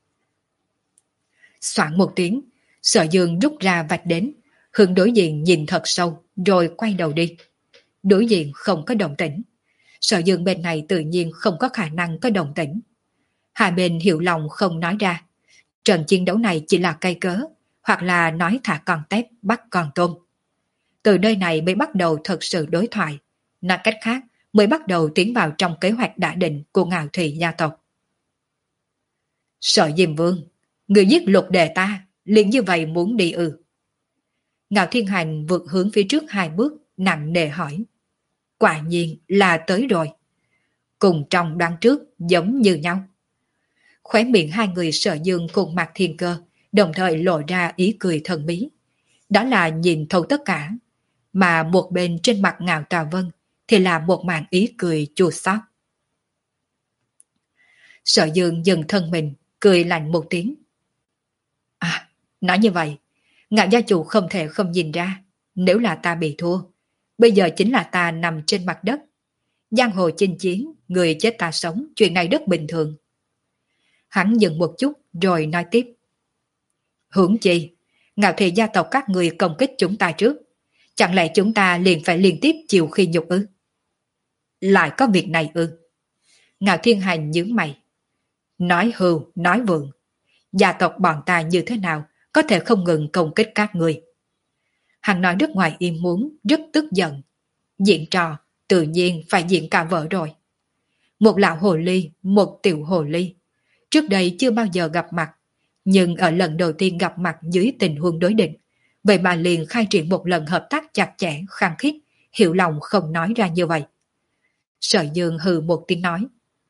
Soạn một tiếng, Sở Dương rút ra vạch đến, hướng đối diện nhìn thật sâu, rồi quay đầu đi. Đối diện không có động tĩnh. Sở Dương bên này tự nhiên không có khả năng có động tĩnh. Hai bên hiểu lòng không nói ra. Trận chiến đấu này chỉ là cây cớ, hoặc là nói thả con tép bắt con tôm. Từ nơi này mới bắt đầu thật sự đối thoại. Nói cách khác, mới bắt đầu tiến vào trong kế hoạch đã định của Ngạo Thị gia tộc. Sở Diêm Vương, người giết Lục Đề ta, liền như vậy muốn đi ư? Ngạo Thiên Hành vượt hướng phía trước hai bước, nặng nề hỏi. Quả nhiên là tới rồi. Cùng trong đoán trước giống như nhau. Khóe miệng hai người Sở Dương cùng Mạc Thiên Cơ đồng thời lộ ra ý cười thần bí. Đó là nhìn thấu tất cả, mà một bên trên mặt Ngạo Tà Vân thì là một màn ý cười chua xót. Sở Dương dừng thân mình, cười lạnh một tiếng. À, nói như vậy, Ngạo gia chủ không thể không nhìn ra, nếu là ta bị thua, bây giờ chính là ta nằm trên mặt đất. Giang hồ chinh chiến, người chết ta sống, chuyện này rất bình thường. Hắn dừng một chút rồi nói tiếp. Huống chi, Ngạo Thị gia tộc các người công kích chúng ta trước, chẳng lẽ chúng ta liền phải liên tiếp chịu khi nhục ư? Lại có việc này ư? Ngạo Thiên Hành nhướng mày. Nói hưu, nói vượng. Gia tộc bọn ta như thế nào có thể không ngừng công kích các người? Hắn nói rất ngoài ý muốn, rất tức giận. Diễn trò, tự nhiên phải diễn cả vợ rồi. Một lão hồ ly, một tiểu hồ ly. Trước đây chưa bao giờ gặp mặt, nhưng ở lần đầu tiên gặp mặt dưới tình huống đối định, vậy mà liền khai triển một lần hợp tác chặt chẽ, khăng khít, hiểu lòng không nói ra như vậy. Sở Dương hừ một tiếng nói.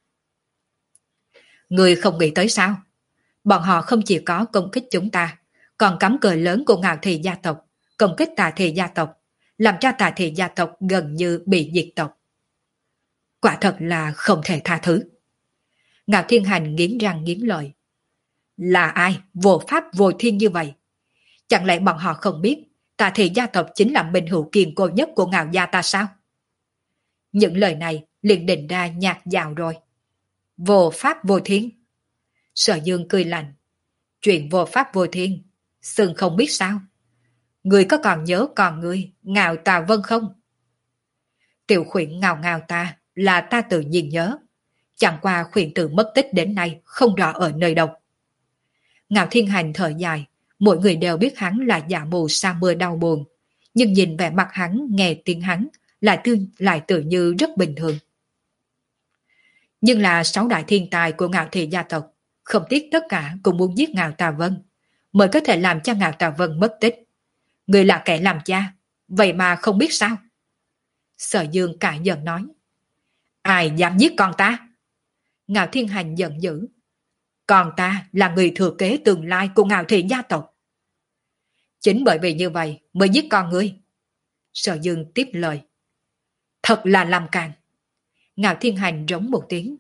Người không nghĩ tới sao? Bọn họ không chỉ có công kích chúng ta, còn cắm cờ lớn của Ngạo Thị gia tộc, công kích Tà Thị gia tộc, làm cho Tà Thị gia tộc gần như bị diệt tộc. Quả thật là không thể tha thứ. Ngạo Thiên Hành nghiến răng nghiến lợi. Là ai vô pháp vô thiên như vậy? Chẳng lẽ bọn họ không biết Tà Thị gia tộc chính là minh hữu kiên cố nhất của Ngạo gia ta sao? Những lời này liền định ra nhạt dạo rồi. Vô pháp vô thiên. Sở Dương cười lạnh. Chuyện vô pháp vô thiên, Sừng không biết sao? Người có còn nhớ còn người Ngạo Tà Vân không? Tiểu khuyển ngào ngào ta là ta tự nhiên nhớ. Chẳng qua khuyển tử mất tích đến nay không rõ ở nơi đâu. Ngạo Thiên Hành thở dài, mỗi người đều biết hắn là giả mù sa mưa đau buồn. Nhưng nhìn vẻ mặt hắn, nghe tiếng hắn, lại tự, lại tự như rất bình thường. Nhưng là sáu đại thiên tài của Ngạo Thị gia tộc, không tiếc tất cả cũng muốn giết Ngạo Tà Vân, mới có thể làm cho Ngạo Tà Vân mất tích. Người là kẻ làm cha, vậy mà không biết sao? Sở Dương cả giận nói. Ai dám giết con ta? Ngạo Thiên Hành giận dữ. Con ta là người thừa kế tương lai của Ngạo Thị gia tộc. Chính bởi vì như vậy mới giết con ngươi. Sở Dương tiếp lời. Thật là làm càn. Ngạo Thiên Hành rống một tiếng.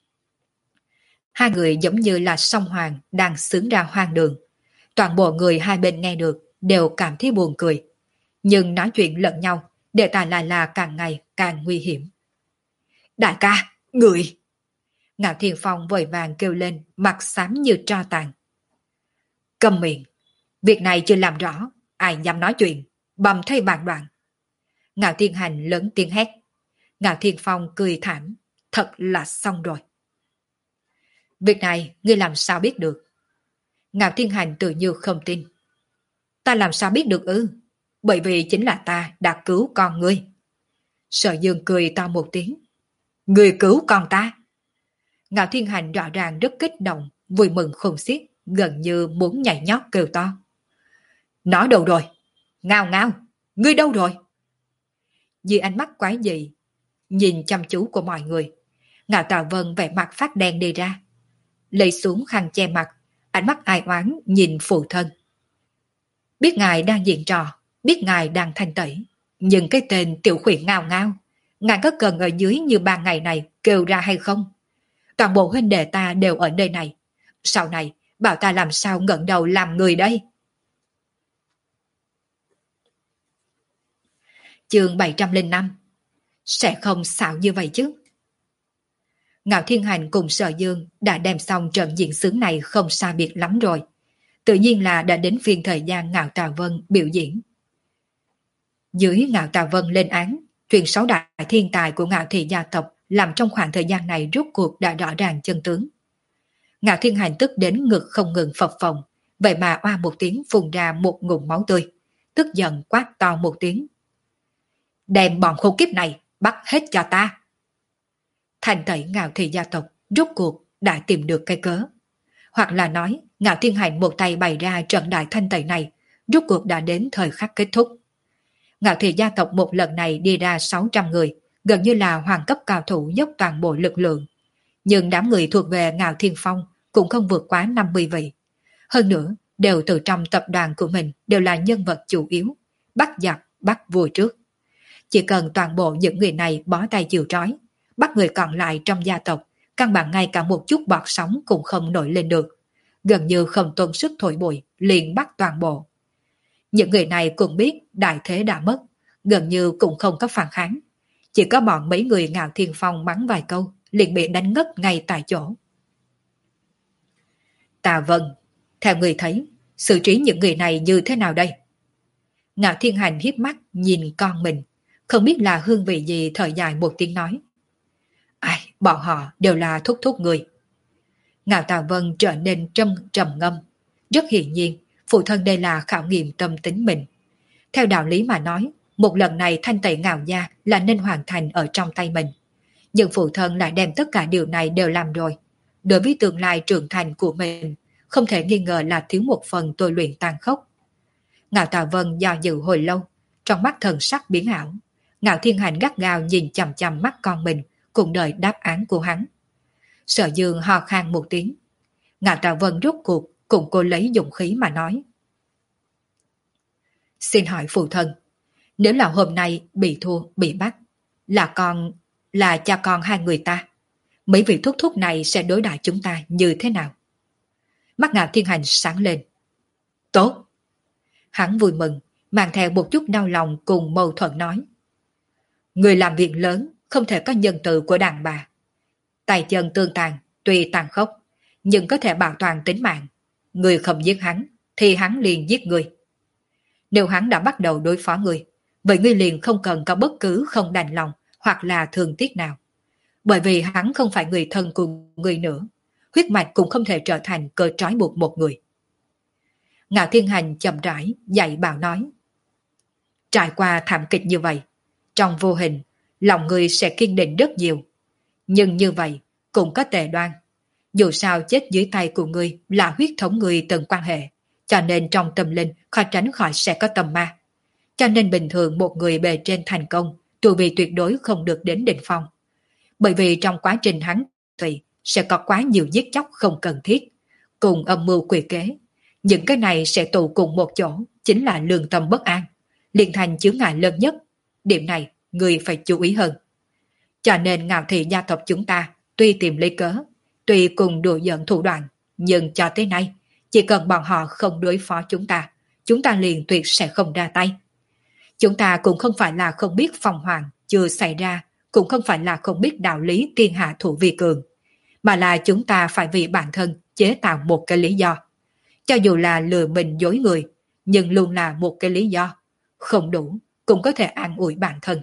Hai người giống như là song hoàng đang xướng ra hoang đường. Toàn bộ người hai bên nghe được đều cảm thấy buồn cười. Nhưng nói chuyện lẫn nhau, đề tài lại là càng ngày càng nguy hiểm. Đại ca, người! Ngạo Thiên Phong vội vàng kêu lên, mặt xám như tro tàn. Câm miệng! Việc này chưa làm rõ, ai dám nói chuyện, bầm thay bàn đoạn. Ngạo Thiên Hành lớn tiếng hét. Ngạo Thiên Phong cười thảm, thật là xong rồi. Việc này ngươi làm sao biết được? Ngạo Thiên Hành tự như không tin. Ta làm sao biết được ư? Bởi vì chính là ta đã cứu con ngươi. Sở Dương cười to một tiếng. Ngươi cứu con ta? Ngạo Thiên Hành rõ ràng rất kích động, vui mừng khôn xiết, gần như muốn nhảy nhót kêu to. Nó đâu rồi? Ngao ngao, ngươi đâu rồi? Vì ánh mắt quái dị, nhìn chăm chú của mọi người, Ngạo Tà Vân vẻ mặt phát đen đi ra. Lấy xuống khăn che mặt, ánh mắt ai oán nhìn phụ thân. Biết ngài đang diễn trò, biết ngài đang thanh tẩy, nhưng cái tên tiểu khuyển ngao ngao, ngài có cần ở dưới như ba ngày này kêu ra hay không? Toàn bộ huynh đệ ta đều ở nơi này. Sau này, bảo ta làm sao ngẩng đầu làm người đây? Chương bảy trăm lẻ năm. Sẽ không xạo như vậy chứ? Ngạo Thiên Hành cùng Sở Dương đã đem xong trận diễn xướng này không xa biệt lắm rồi. Tự nhiên là đã đến phiên thời gian Ngạo Tà Vân biểu diễn. Dưới Ngạo Tà Vân lên án, chuyện sáu đại thiên tài của Ngạo Thị gia tộc làm trong khoảng thời gian này rốt cuộc đã rõ ràng chân tướng. Ngạo Thiên Hành tức đến ngực không ngừng phập phồng, vậy mà oa một tiếng phun ra một ngụm máu tươi, tức giận quát to một tiếng. Đem bọn khốn kiếp này bắt hết cho ta. Thành tẩy Ngạo Thị gia tộc rốt cuộc đã tìm được cái cớ. Hoặc là nói, Ngạo Thiên Hành một tay bày ra trận đại thanh tẩy này, rốt cuộc đã đến thời khắc kết thúc. Ngạo Thị gia tộc một lần này đi ra sáu trăm người, gần như là hoàng cấp cao thủ dốc toàn bộ lực lượng. Nhưng đám người thuộc về Ngạo Thiên Phong cũng không vượt quá năm mươi vị. Hơn nữa, đều từ trong tập đoàn của mình đều là nhân vật chủ yếu, bắt giặc, bắt vua trước. Chỉ cần toàn bộ những người này bó tay chịu trói, bắt người còn lại trong gia tộc, căn bản ngay cả một chút bọt sóng cũng không nổi lên được. Gần như không tốn sức thổi bụi, liền bắt toàn bộ. Những người này cũng biết đại thế đã mất, gần như cũng không có phản kháng. Chỉ có bọn mấy người Ngạo Thiên Phong mắng vài câu, liền bị đánh ngất ngay tại chỗ. Tà Vân, theo người thấy, xử trí những người này như thế nào đây? Ngạo Thiên Hành hiếp mắt nhìn con mình, không biết là hương vị gì, thở dài một tiếng nói. Ai, bọn họ đều là thúc thúc người. Ngạo Tà Vân trở nên trầm trầm ngâm. Rất hiển nhiên, phụ thân đây là khảo nghiệm tâm tính mình. Theo đạo lý mà nói, một lần này thanh tẩy Ngạo gia là nên hoàn thành ở trong tay mình. Nhưng phụ thân lại đem tất cả điều này đều làm rồi. Đối với tương lai trưởng thành của mình, không thể nghi ngờ là thiếu một phần tôi luyện tàn khốc. Ngạo Tà Vân do dự hồi lâu, trong mắt thần sắc biến ảo. Ngạo Thiên Hành gắt gao nhìn chằm chằm mắt con mình, cùng đợi đáp án của hắn. Sở Dương ho khan một tiếng. Ngạo Tà Vân rút cuộc cùng cô lấy dũng khí mà nói. Xin hỏi phụ thân, nếu là hôm nay bị thua, bị bắt, là con, là cha con hai người ta, mấy vị thúc thúc này sẽ đối đãi chúng ta như thế nào? Mắt Ngạo Thiên Hành sáng lên. Tốt! Hắn vui mừng, mang theo một chút đau lòng cùng mâu thuẫn nói. Người làm việc lớn không thể có nhân từ của đàn bà. Tay chân tương tàn, tuy tàn khốc, nhưng có thể bảo toàn tính mạng. Người không giết hắn, thì hắn liền giết người. Nếu hắn đã bắt đầu đối phó người, vậy ngươi liền không cần có bất cứ không đành lòng hoặc là thương tiếc nào. Bởi vì hắn không phải người thân của người nữa, huyết mạch cũng không thể trở thành cơ trói buộc một người. Ngạo Thiên Hành chậm rãi dạy bảo nói. Trải qua thảm kịch như vậy, trong vô hình, lòng người sẽ kiên định rất nhiều. Nhưng như vậy cũng có tệ đoan. Dù sao chết dưới tay của người là huyết thống người từng quan hệ, cho nên trong tâm linh khó tránh khỏi sẽ có tâm ma. Cho nên bình thường một người bề trên thành công, tu vi tuyệt đối không được đến đỉnh phong. Bởi vì trong quá trình hắn tùy sẽ có quá nhiều giết chóc không cần thiết, cùng âm mưu quỷ kế. Những cái này sẽ tụ cùng một chỗ, chính là lương tâm bất an, liền thành chướng ngại lớn nhất. Điểm này người phải chú ý hơn. Cho nên Ngạo Thị gia tộc chúng ta tuy tìm lấy cớ, tuy cùng đùa giỡn thủ đoạn, nhưng cho tới nay chỉ cần bọn họ không đối phó chúng ta, chúng ta liền tuyệt sẽ không ra tay. Chúng ta cũng không phải là không biết phong hoàng chưa xảy ra, cũng không phải là không biết đạo lý thiên hạ thủ vi cường, mà là chúng ta phải vì bản thân chế tạo một cái lý do. Cho dù là lừa mình dối người, nhưng luôn là một cái lý do. Không đủ, cũng có thể an ủi bản thân.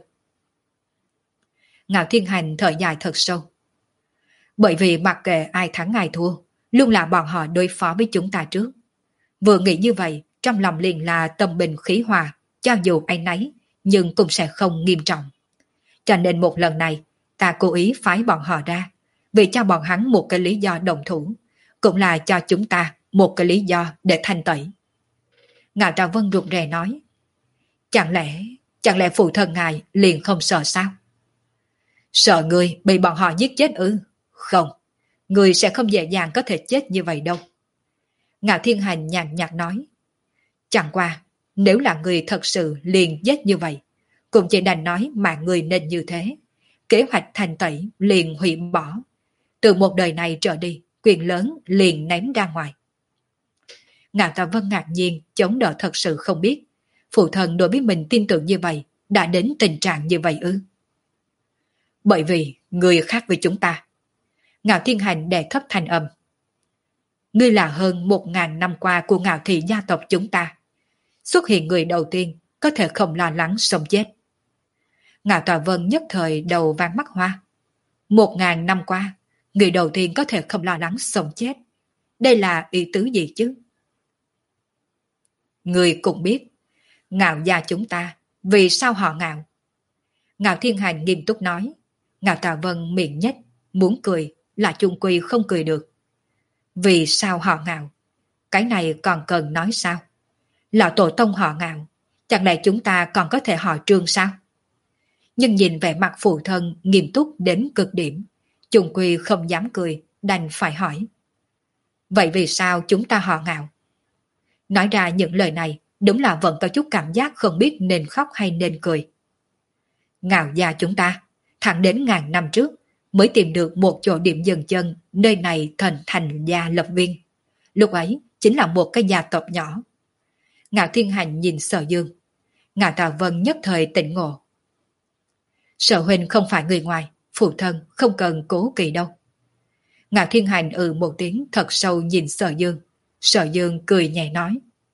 Ngạo Thiên Hành thở dài thật sâu. Bởi vì mặc kệ ai thắng ai thua, luôn là bọn họ đối phó với chúng ta trước. Vừa nghĩ như vậy, trong lòng liền là tâm bình khí hòa, cho dù anh nấy, nhưng cũng sẽ không nghiêm trọng. Cho nên một lần này, ta cố ý phái bọn họ ra, vì cho bọn hắn một cái lý do đồng thủ, cũng là cho chúng ta một cái lý do để thanh tẩy. Ngạo Trà Vân rụt rè nói, chẳng lẽ, chẳng lẽ phụ thân ngài liền không sợ sao? Sợ người bị bọn họ giết chết ư? Không, người sẽ không dễ dàng có thể chết như vậy đâu. Ngạo Thiên Hành nhàn nhạt nói, chẳng qua, nếu là người thật sự liền giết như vậy, cũng chỉ đành nói mà người nên như thế. Kế hoạch thanh tẩy liền hủy bỏ. Từ một đời này trở đi, quyền lớn liền ném ra ngoài. Ngạo Tà Vân ngạc nhiên, chống đỡ thật sự không biết. Phụ thân đối với mình tin tưởng như vậy, đã đến tình trạng như vậy ư? Bởi vì, người khác với chúng ta. Ngạo Thiên Hành đè thấp thanh âm. Ngươi là hơn một ngàn năm qua của Ngạo Thị gia tộc chúng ta. Xuất hiện người đầu tiên, có thể không lo lắng sống chết. Ngạo Tà Vân nhất thời đầu vang mắt hoa. Một ngàn năm qua, người đầu tiên có thể không lo lắng sống chết. Đây là ý tứ gì chứ? Người cũng biết, Ngạo gia chúng ta, vì sao họ Ngạo? Ngạo Thiên Hành nghiêm túc nói. Ngạo Tà Vân miệng nhếch, muốn cười, là chung quy không cười được. Vì sao họ Ngạo? Cái này còn cần nói sao? Lão tổ tông họ Ngạo, chẳng lẽ chúng ta còn có thể họ Trương sao? Nhưng nhìn vẻ mặt phụ thân nghiêm túc đến cực điểm, chung quy không dám cười, đành phải hỏi. Vậy vì sao chúng ta họ Ngạo? Nói ra những lời này, đúng là vẫn có chút cảm giác không biết nên khóc hay nên cười. Ngạo gia chúng ta, thẳng đến ngàn năm trước, mới tìm được một chỗ điểm dừng chân, nơi này thành thành gia lập viên. Lúc ấy, chính là một cái gia tộc nhỏ. Ngạo Thiên Hành nhìn Sở Dương. Ngạo Tà Vân nhất thời tỉnh ngộ. Sở huynh không phải người ngoài, phụ thân không cần cố kỳ đâu. Ngạo Thiên Hành ừ một tiếng thật sâu nhìn Sở Dương. Sở Dương cười nhẹ nói.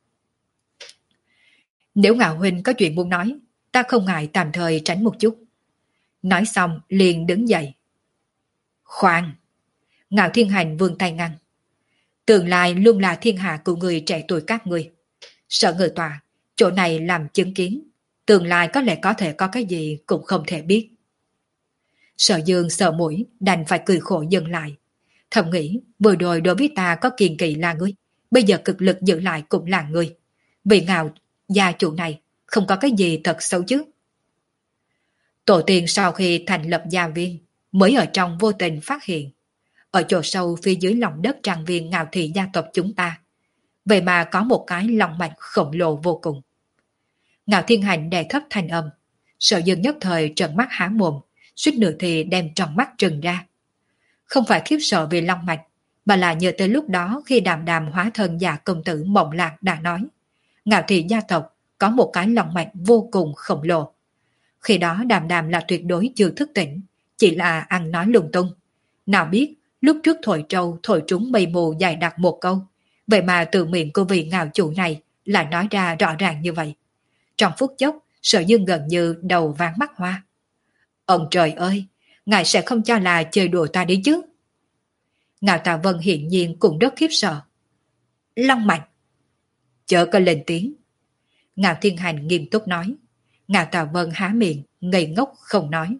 Nếu Ngạo huynh có chuyện muốn nói, ta không ngại tạm thời tránh một chút. Nói xong liền đứng dậy. Khoan! Ngạo Thiên Hành vươn tay ngăn. Tương lai luôn là thiên hạ của người trẻ tuổi các người. Sở người tòa, chỗ này làm chứng kiến. Tương lai có lẽ có thể có cái gì cũng không thể biết. Sở Dương sợ mũi, đành phải cười khổ dừng lại. Thầm nghĩ, vừa rồi đối với ta có kiên kỵ là ngươi, bây giờ cực lực giữ lại cũng là ngươi. Vì Ngạo gia chủ này không có cái gì thật xấu chứ. Tổ tiên sau khi thành lập gia viên, mới ở trong vô tình phát hiện, ở chỗ sâu phía dưới lòng đất trang viên Ngạo Thị gia tộc chúng ta, vậy mà có một cái lòng mạch khổng lồ vô cùng. Ngạo Thiên Hành đè thấp thanh âm, Sở Dương nhất thời trợn mắt há mồm, suýt nửa thì đem tròn mắt trừng ra. Không phải khiếp sợ vì long mạch, mà là nhớ tới lúc đó khi Đàm Đàm hóa thân già công tử Mộng Lạc đã nói, Ngạo Thị gia tộc có một cái long mạch vô cùng khổng lồ. Khi đó Đàm Đàm là tuyệt đối chưa thức tỉnh, chỉ là ăn nói lung tung. Nào biết lúc trước thổi trâu thổi trúng mây mù dài đặc một câu, vậy mà từ miệng của vị ngạo chủ này lại nói ra rõ ràng như vậy. Trong phút chốc, Sở Dương gần như đầu váng mắt hoa. Ông trời ơi, ngài sẽ không cho là chơi đùa ta đi chứ? Ngạo Tà Vân hiển nhiên cũng rất khiếp sợ. Long mạch! Chớ có lên tiếng. Ngạo Thiên Hành nghiêm túc nói. Ngạo Tà Vân há miệng, ngây ngốc không nói.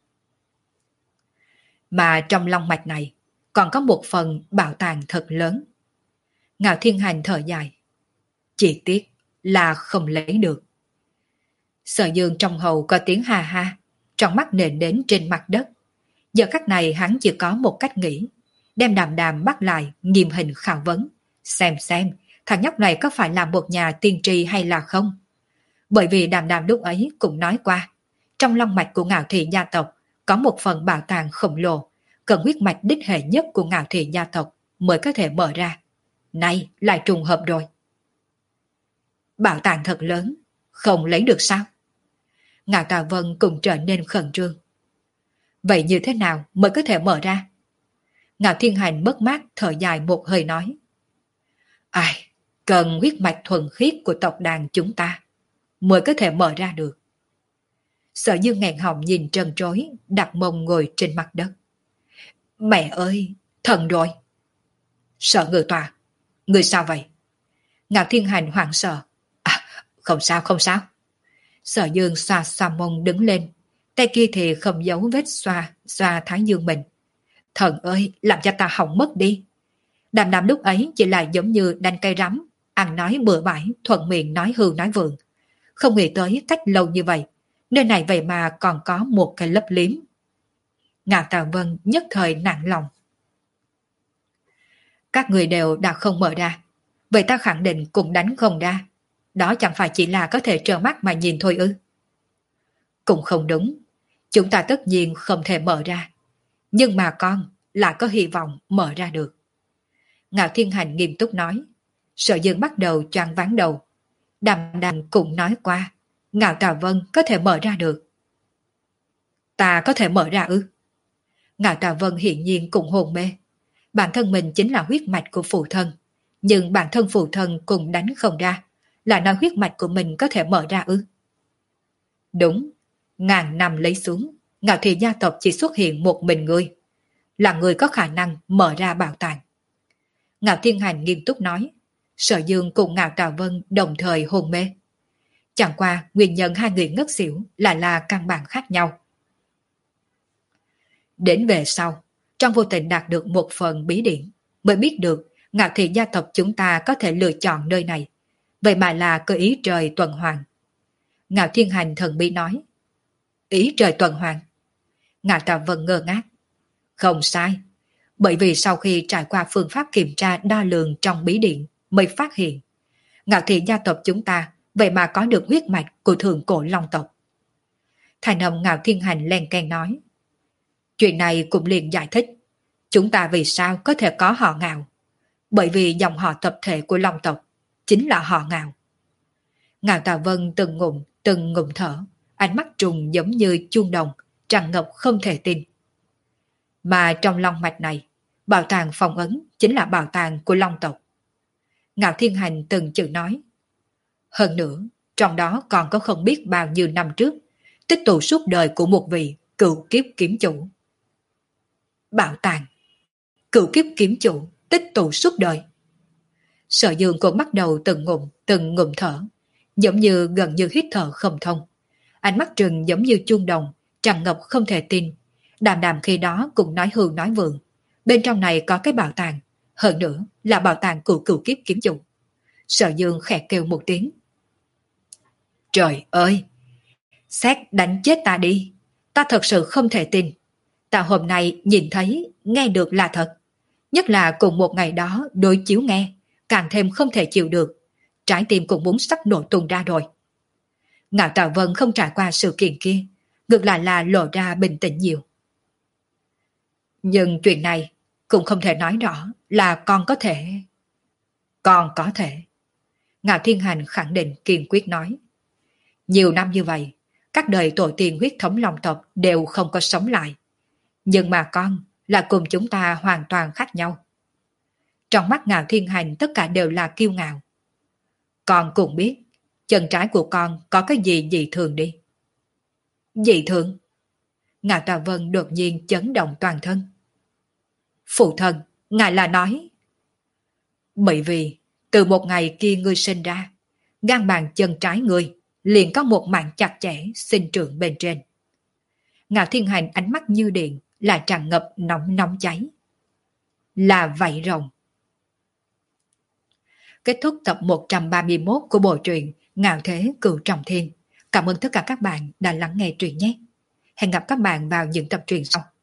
Mà trong long mạch này, còn có một phần bảo tàng thật lớn. Ngạo Thiên Hành thở dài. Chỉ tiếc là không lấy được. Sở Dương trong hầu có tiếng ha ha, trong mắt nền đến trên mặt đất. Giờ khắc này hắn chỉ có một cách nghĩ, đem Đàm Đàm bắt lại, nghiêm hình khảo vấn, xem xem thằng nhóc này có phải là một nhà tiên tri hay là không. Bởi vì Đàm Đàm lúc ấy cũng nói qua, trong long mạch của Ngạo Thị gia tộc có một phần bảo tàng khổng lồ, cần huyết mạch đích hệ nhất của Ngạo Thị gia tộc mới có thể mở ra. Nay lại trùng hợp rồi. Bảo tàng thật lớn, không lấy được sao? Ngạo Tà Vân cũng trở nên khẩn trương. Vậy như thế nào mới có thể mở ra? Ngạo Thiên Hành mất mát thở dài một hơi nói. Ai, cần huyết mạch thuần khiết của tộc đàn chúng ta mới có thể mở ra được. Sở Dương nghẹn họng nhìn trần trối, đặt mông ngồi trên mặt đất. Mẹ ơi, thần rồi. Sở Ngự Tòa, người sao vậy? Ngạo Thiên Hành hoảng sợ. À, không sao, không sao. Sở Dương xoa xoa mông đứng lên, tay kia thì không giấu vết xoa, xoa thái dương mình. Thần ơi, làm cho ta hỏng mất đi. Đàm Đàm lúc ấy chỉ là giống như đanh cây rắm, ăn nói bừa bãi, thuận miệng nói hư nói vượng. Không nghĩ tới cách lâu như vậy, nơi này vậy mà còn có một cái lấp liếm. Ngạo Tà Vân nhất thời nặng lòng. Các người đều đã không mở ra, vậy ta khẳng định cũng đánh không ra. Đó chẳng phải chỉ là có thể trơ mắt mà nhìn thôi ư? Cũng không đúng, chúng ta tất nhiên không thể mở ra. Nhưng mà con là có hy vọng mở ra được. Ngạo Thiên Hành nghiêm túc nói. Sở Dương bắt đầu choáng váng đầu. Đàm Đàm cũng nói qua, Ngạo Tà Vân có thể mở ra được. Ta có thể mở ra ư? Ngạo Tà Vân hiển nhiên cũng hồn mê. Bản thân mình chính là huyết mạch của phụ thân, nhưng bản thân phụ thân cũng đánh không ra, là nói huyết mạch của mình có thể mở ra ư? Đúng, ngàn năm lấy xuống, Ngạo Thị gia tộc chỉ xuất hiện một mình ngươi, là người có khả năng mở ra bảo tàng. Ngạo Thiên Hành nghiêm túc nói. Sở Dương cùng Ngạo Tà Vân đồng thời hôn mê. Chẳng qua nguyên nhân hai người ngất xỉu lại là căn bản khác nhau. Đến về sau, trong vô tình đạt được một phần bí điển, mới biết được Ngạo Thị gia tộc chúng ta có thể lựa chọn nơi này, vậy mà là cơ ý trời tuần hoàn. Ngạo Thiên Hành thần bí nói. Ý trời tuần hoàn? Ngạo Tà Vân ngơ ngác. Không sai, bởi vì sau khi trải qua phương pháp kiểm tra đo lường trong bí điện mới phát hiện Ngạo Thị gia tộc chúng ta vậy mà có được huyết mạch của thượng cổ long tộc. Thành âm Ngạo Thiên Hành len keng nói. Chuyện này cũng liền giải thích chúng ta vì sao có thể có họ Ngạo, bởi vì dòng họ tập thể của long tộc chính là họ Ngạo. Ngạo Tà Vân từng ngụm từng ngụm thở, ánh mắt trùng giống như chuông đồng, tràn ngập không thể tin. Mà trong long mạch này, bảo tàng phong ấn chính là bảo tàng của long tộc. Ngạo Thiên Hành từng chữ nói. Hơn nữa, trong đó còn có không biết bao nhiêu năm trước, tích tụ suốt đời của một vị cựu kiếp kiếm chủ. Bảo tàng, cựu kiếp kiếm chủ, tích tụ suốt đời. Sở Dương cũng bắt đầu từng ngụm, từng ngụm thở, giống như gần như hít thở không thông. Ánh mắt trừng giống như chuông đồng, tràn ngập không thể tin. Đàm Đàm khi đó cũng nói hư nói vượng. Bên trong này có cái bảo tàng, hơn nữa là bảo tàng của cựu kiếp kiếm chủ. Sở Dương khẽ kêu một tiếng. Trời ơi! Xét đánh chết ta đi! Ta thật sự không thể tin. Ta hôm nay nhìn thấy, nghe được là thật. Nhất là cùng một ngày đó đối chiếu nghe, càng thêm không thể chịu được. Trái tim cũng muốn sắp nổ tung ra rồi. Ngạo Tà Vân không trải qua sự kiện kia, ngược lại là lộ ra bình tĩnh nhiều. Nhưng chuyện này cũng không thể nói rõ là con có thể... Con có thể. Ngạo Thiên Hành khẳng định kiên quyết nói. Nhiều năm như vậy, các đời tổ tiên huyết thống long tộc đều không có sống lại. Nhưng mà con là cùng chúng ta hoàn toàn khác nhau. Trong mắt Ngạo Thiên Hành tất cả đều là kiêu ngạo. Con cũng biết, chân trái của con có cái gì dị thường đi. Dị thường? Ngạo Tà Vân đột nhiên chấn động toàn thân. Phụ thân, ngài là nói. Bởi vì, từ một ngày kia ngươi sinh ra, gan bàn chân trái ngươi liền có một mạng chặt chẽ sinh trưởng bên trên. Ngạo Thiên Hành ánh mắt như điện, là tràn ngập nóng nóng cháy. Là vậy rồng. Kết thúc tập một trăm ba mươi mốt của bộ truyện Ngạo Thế Cửu Trọng Thiên. Cảm ơn tất cả các bạn đã lắng nghe truyện nhé. Hẹn gặp các bạn vào những tập truyện sau.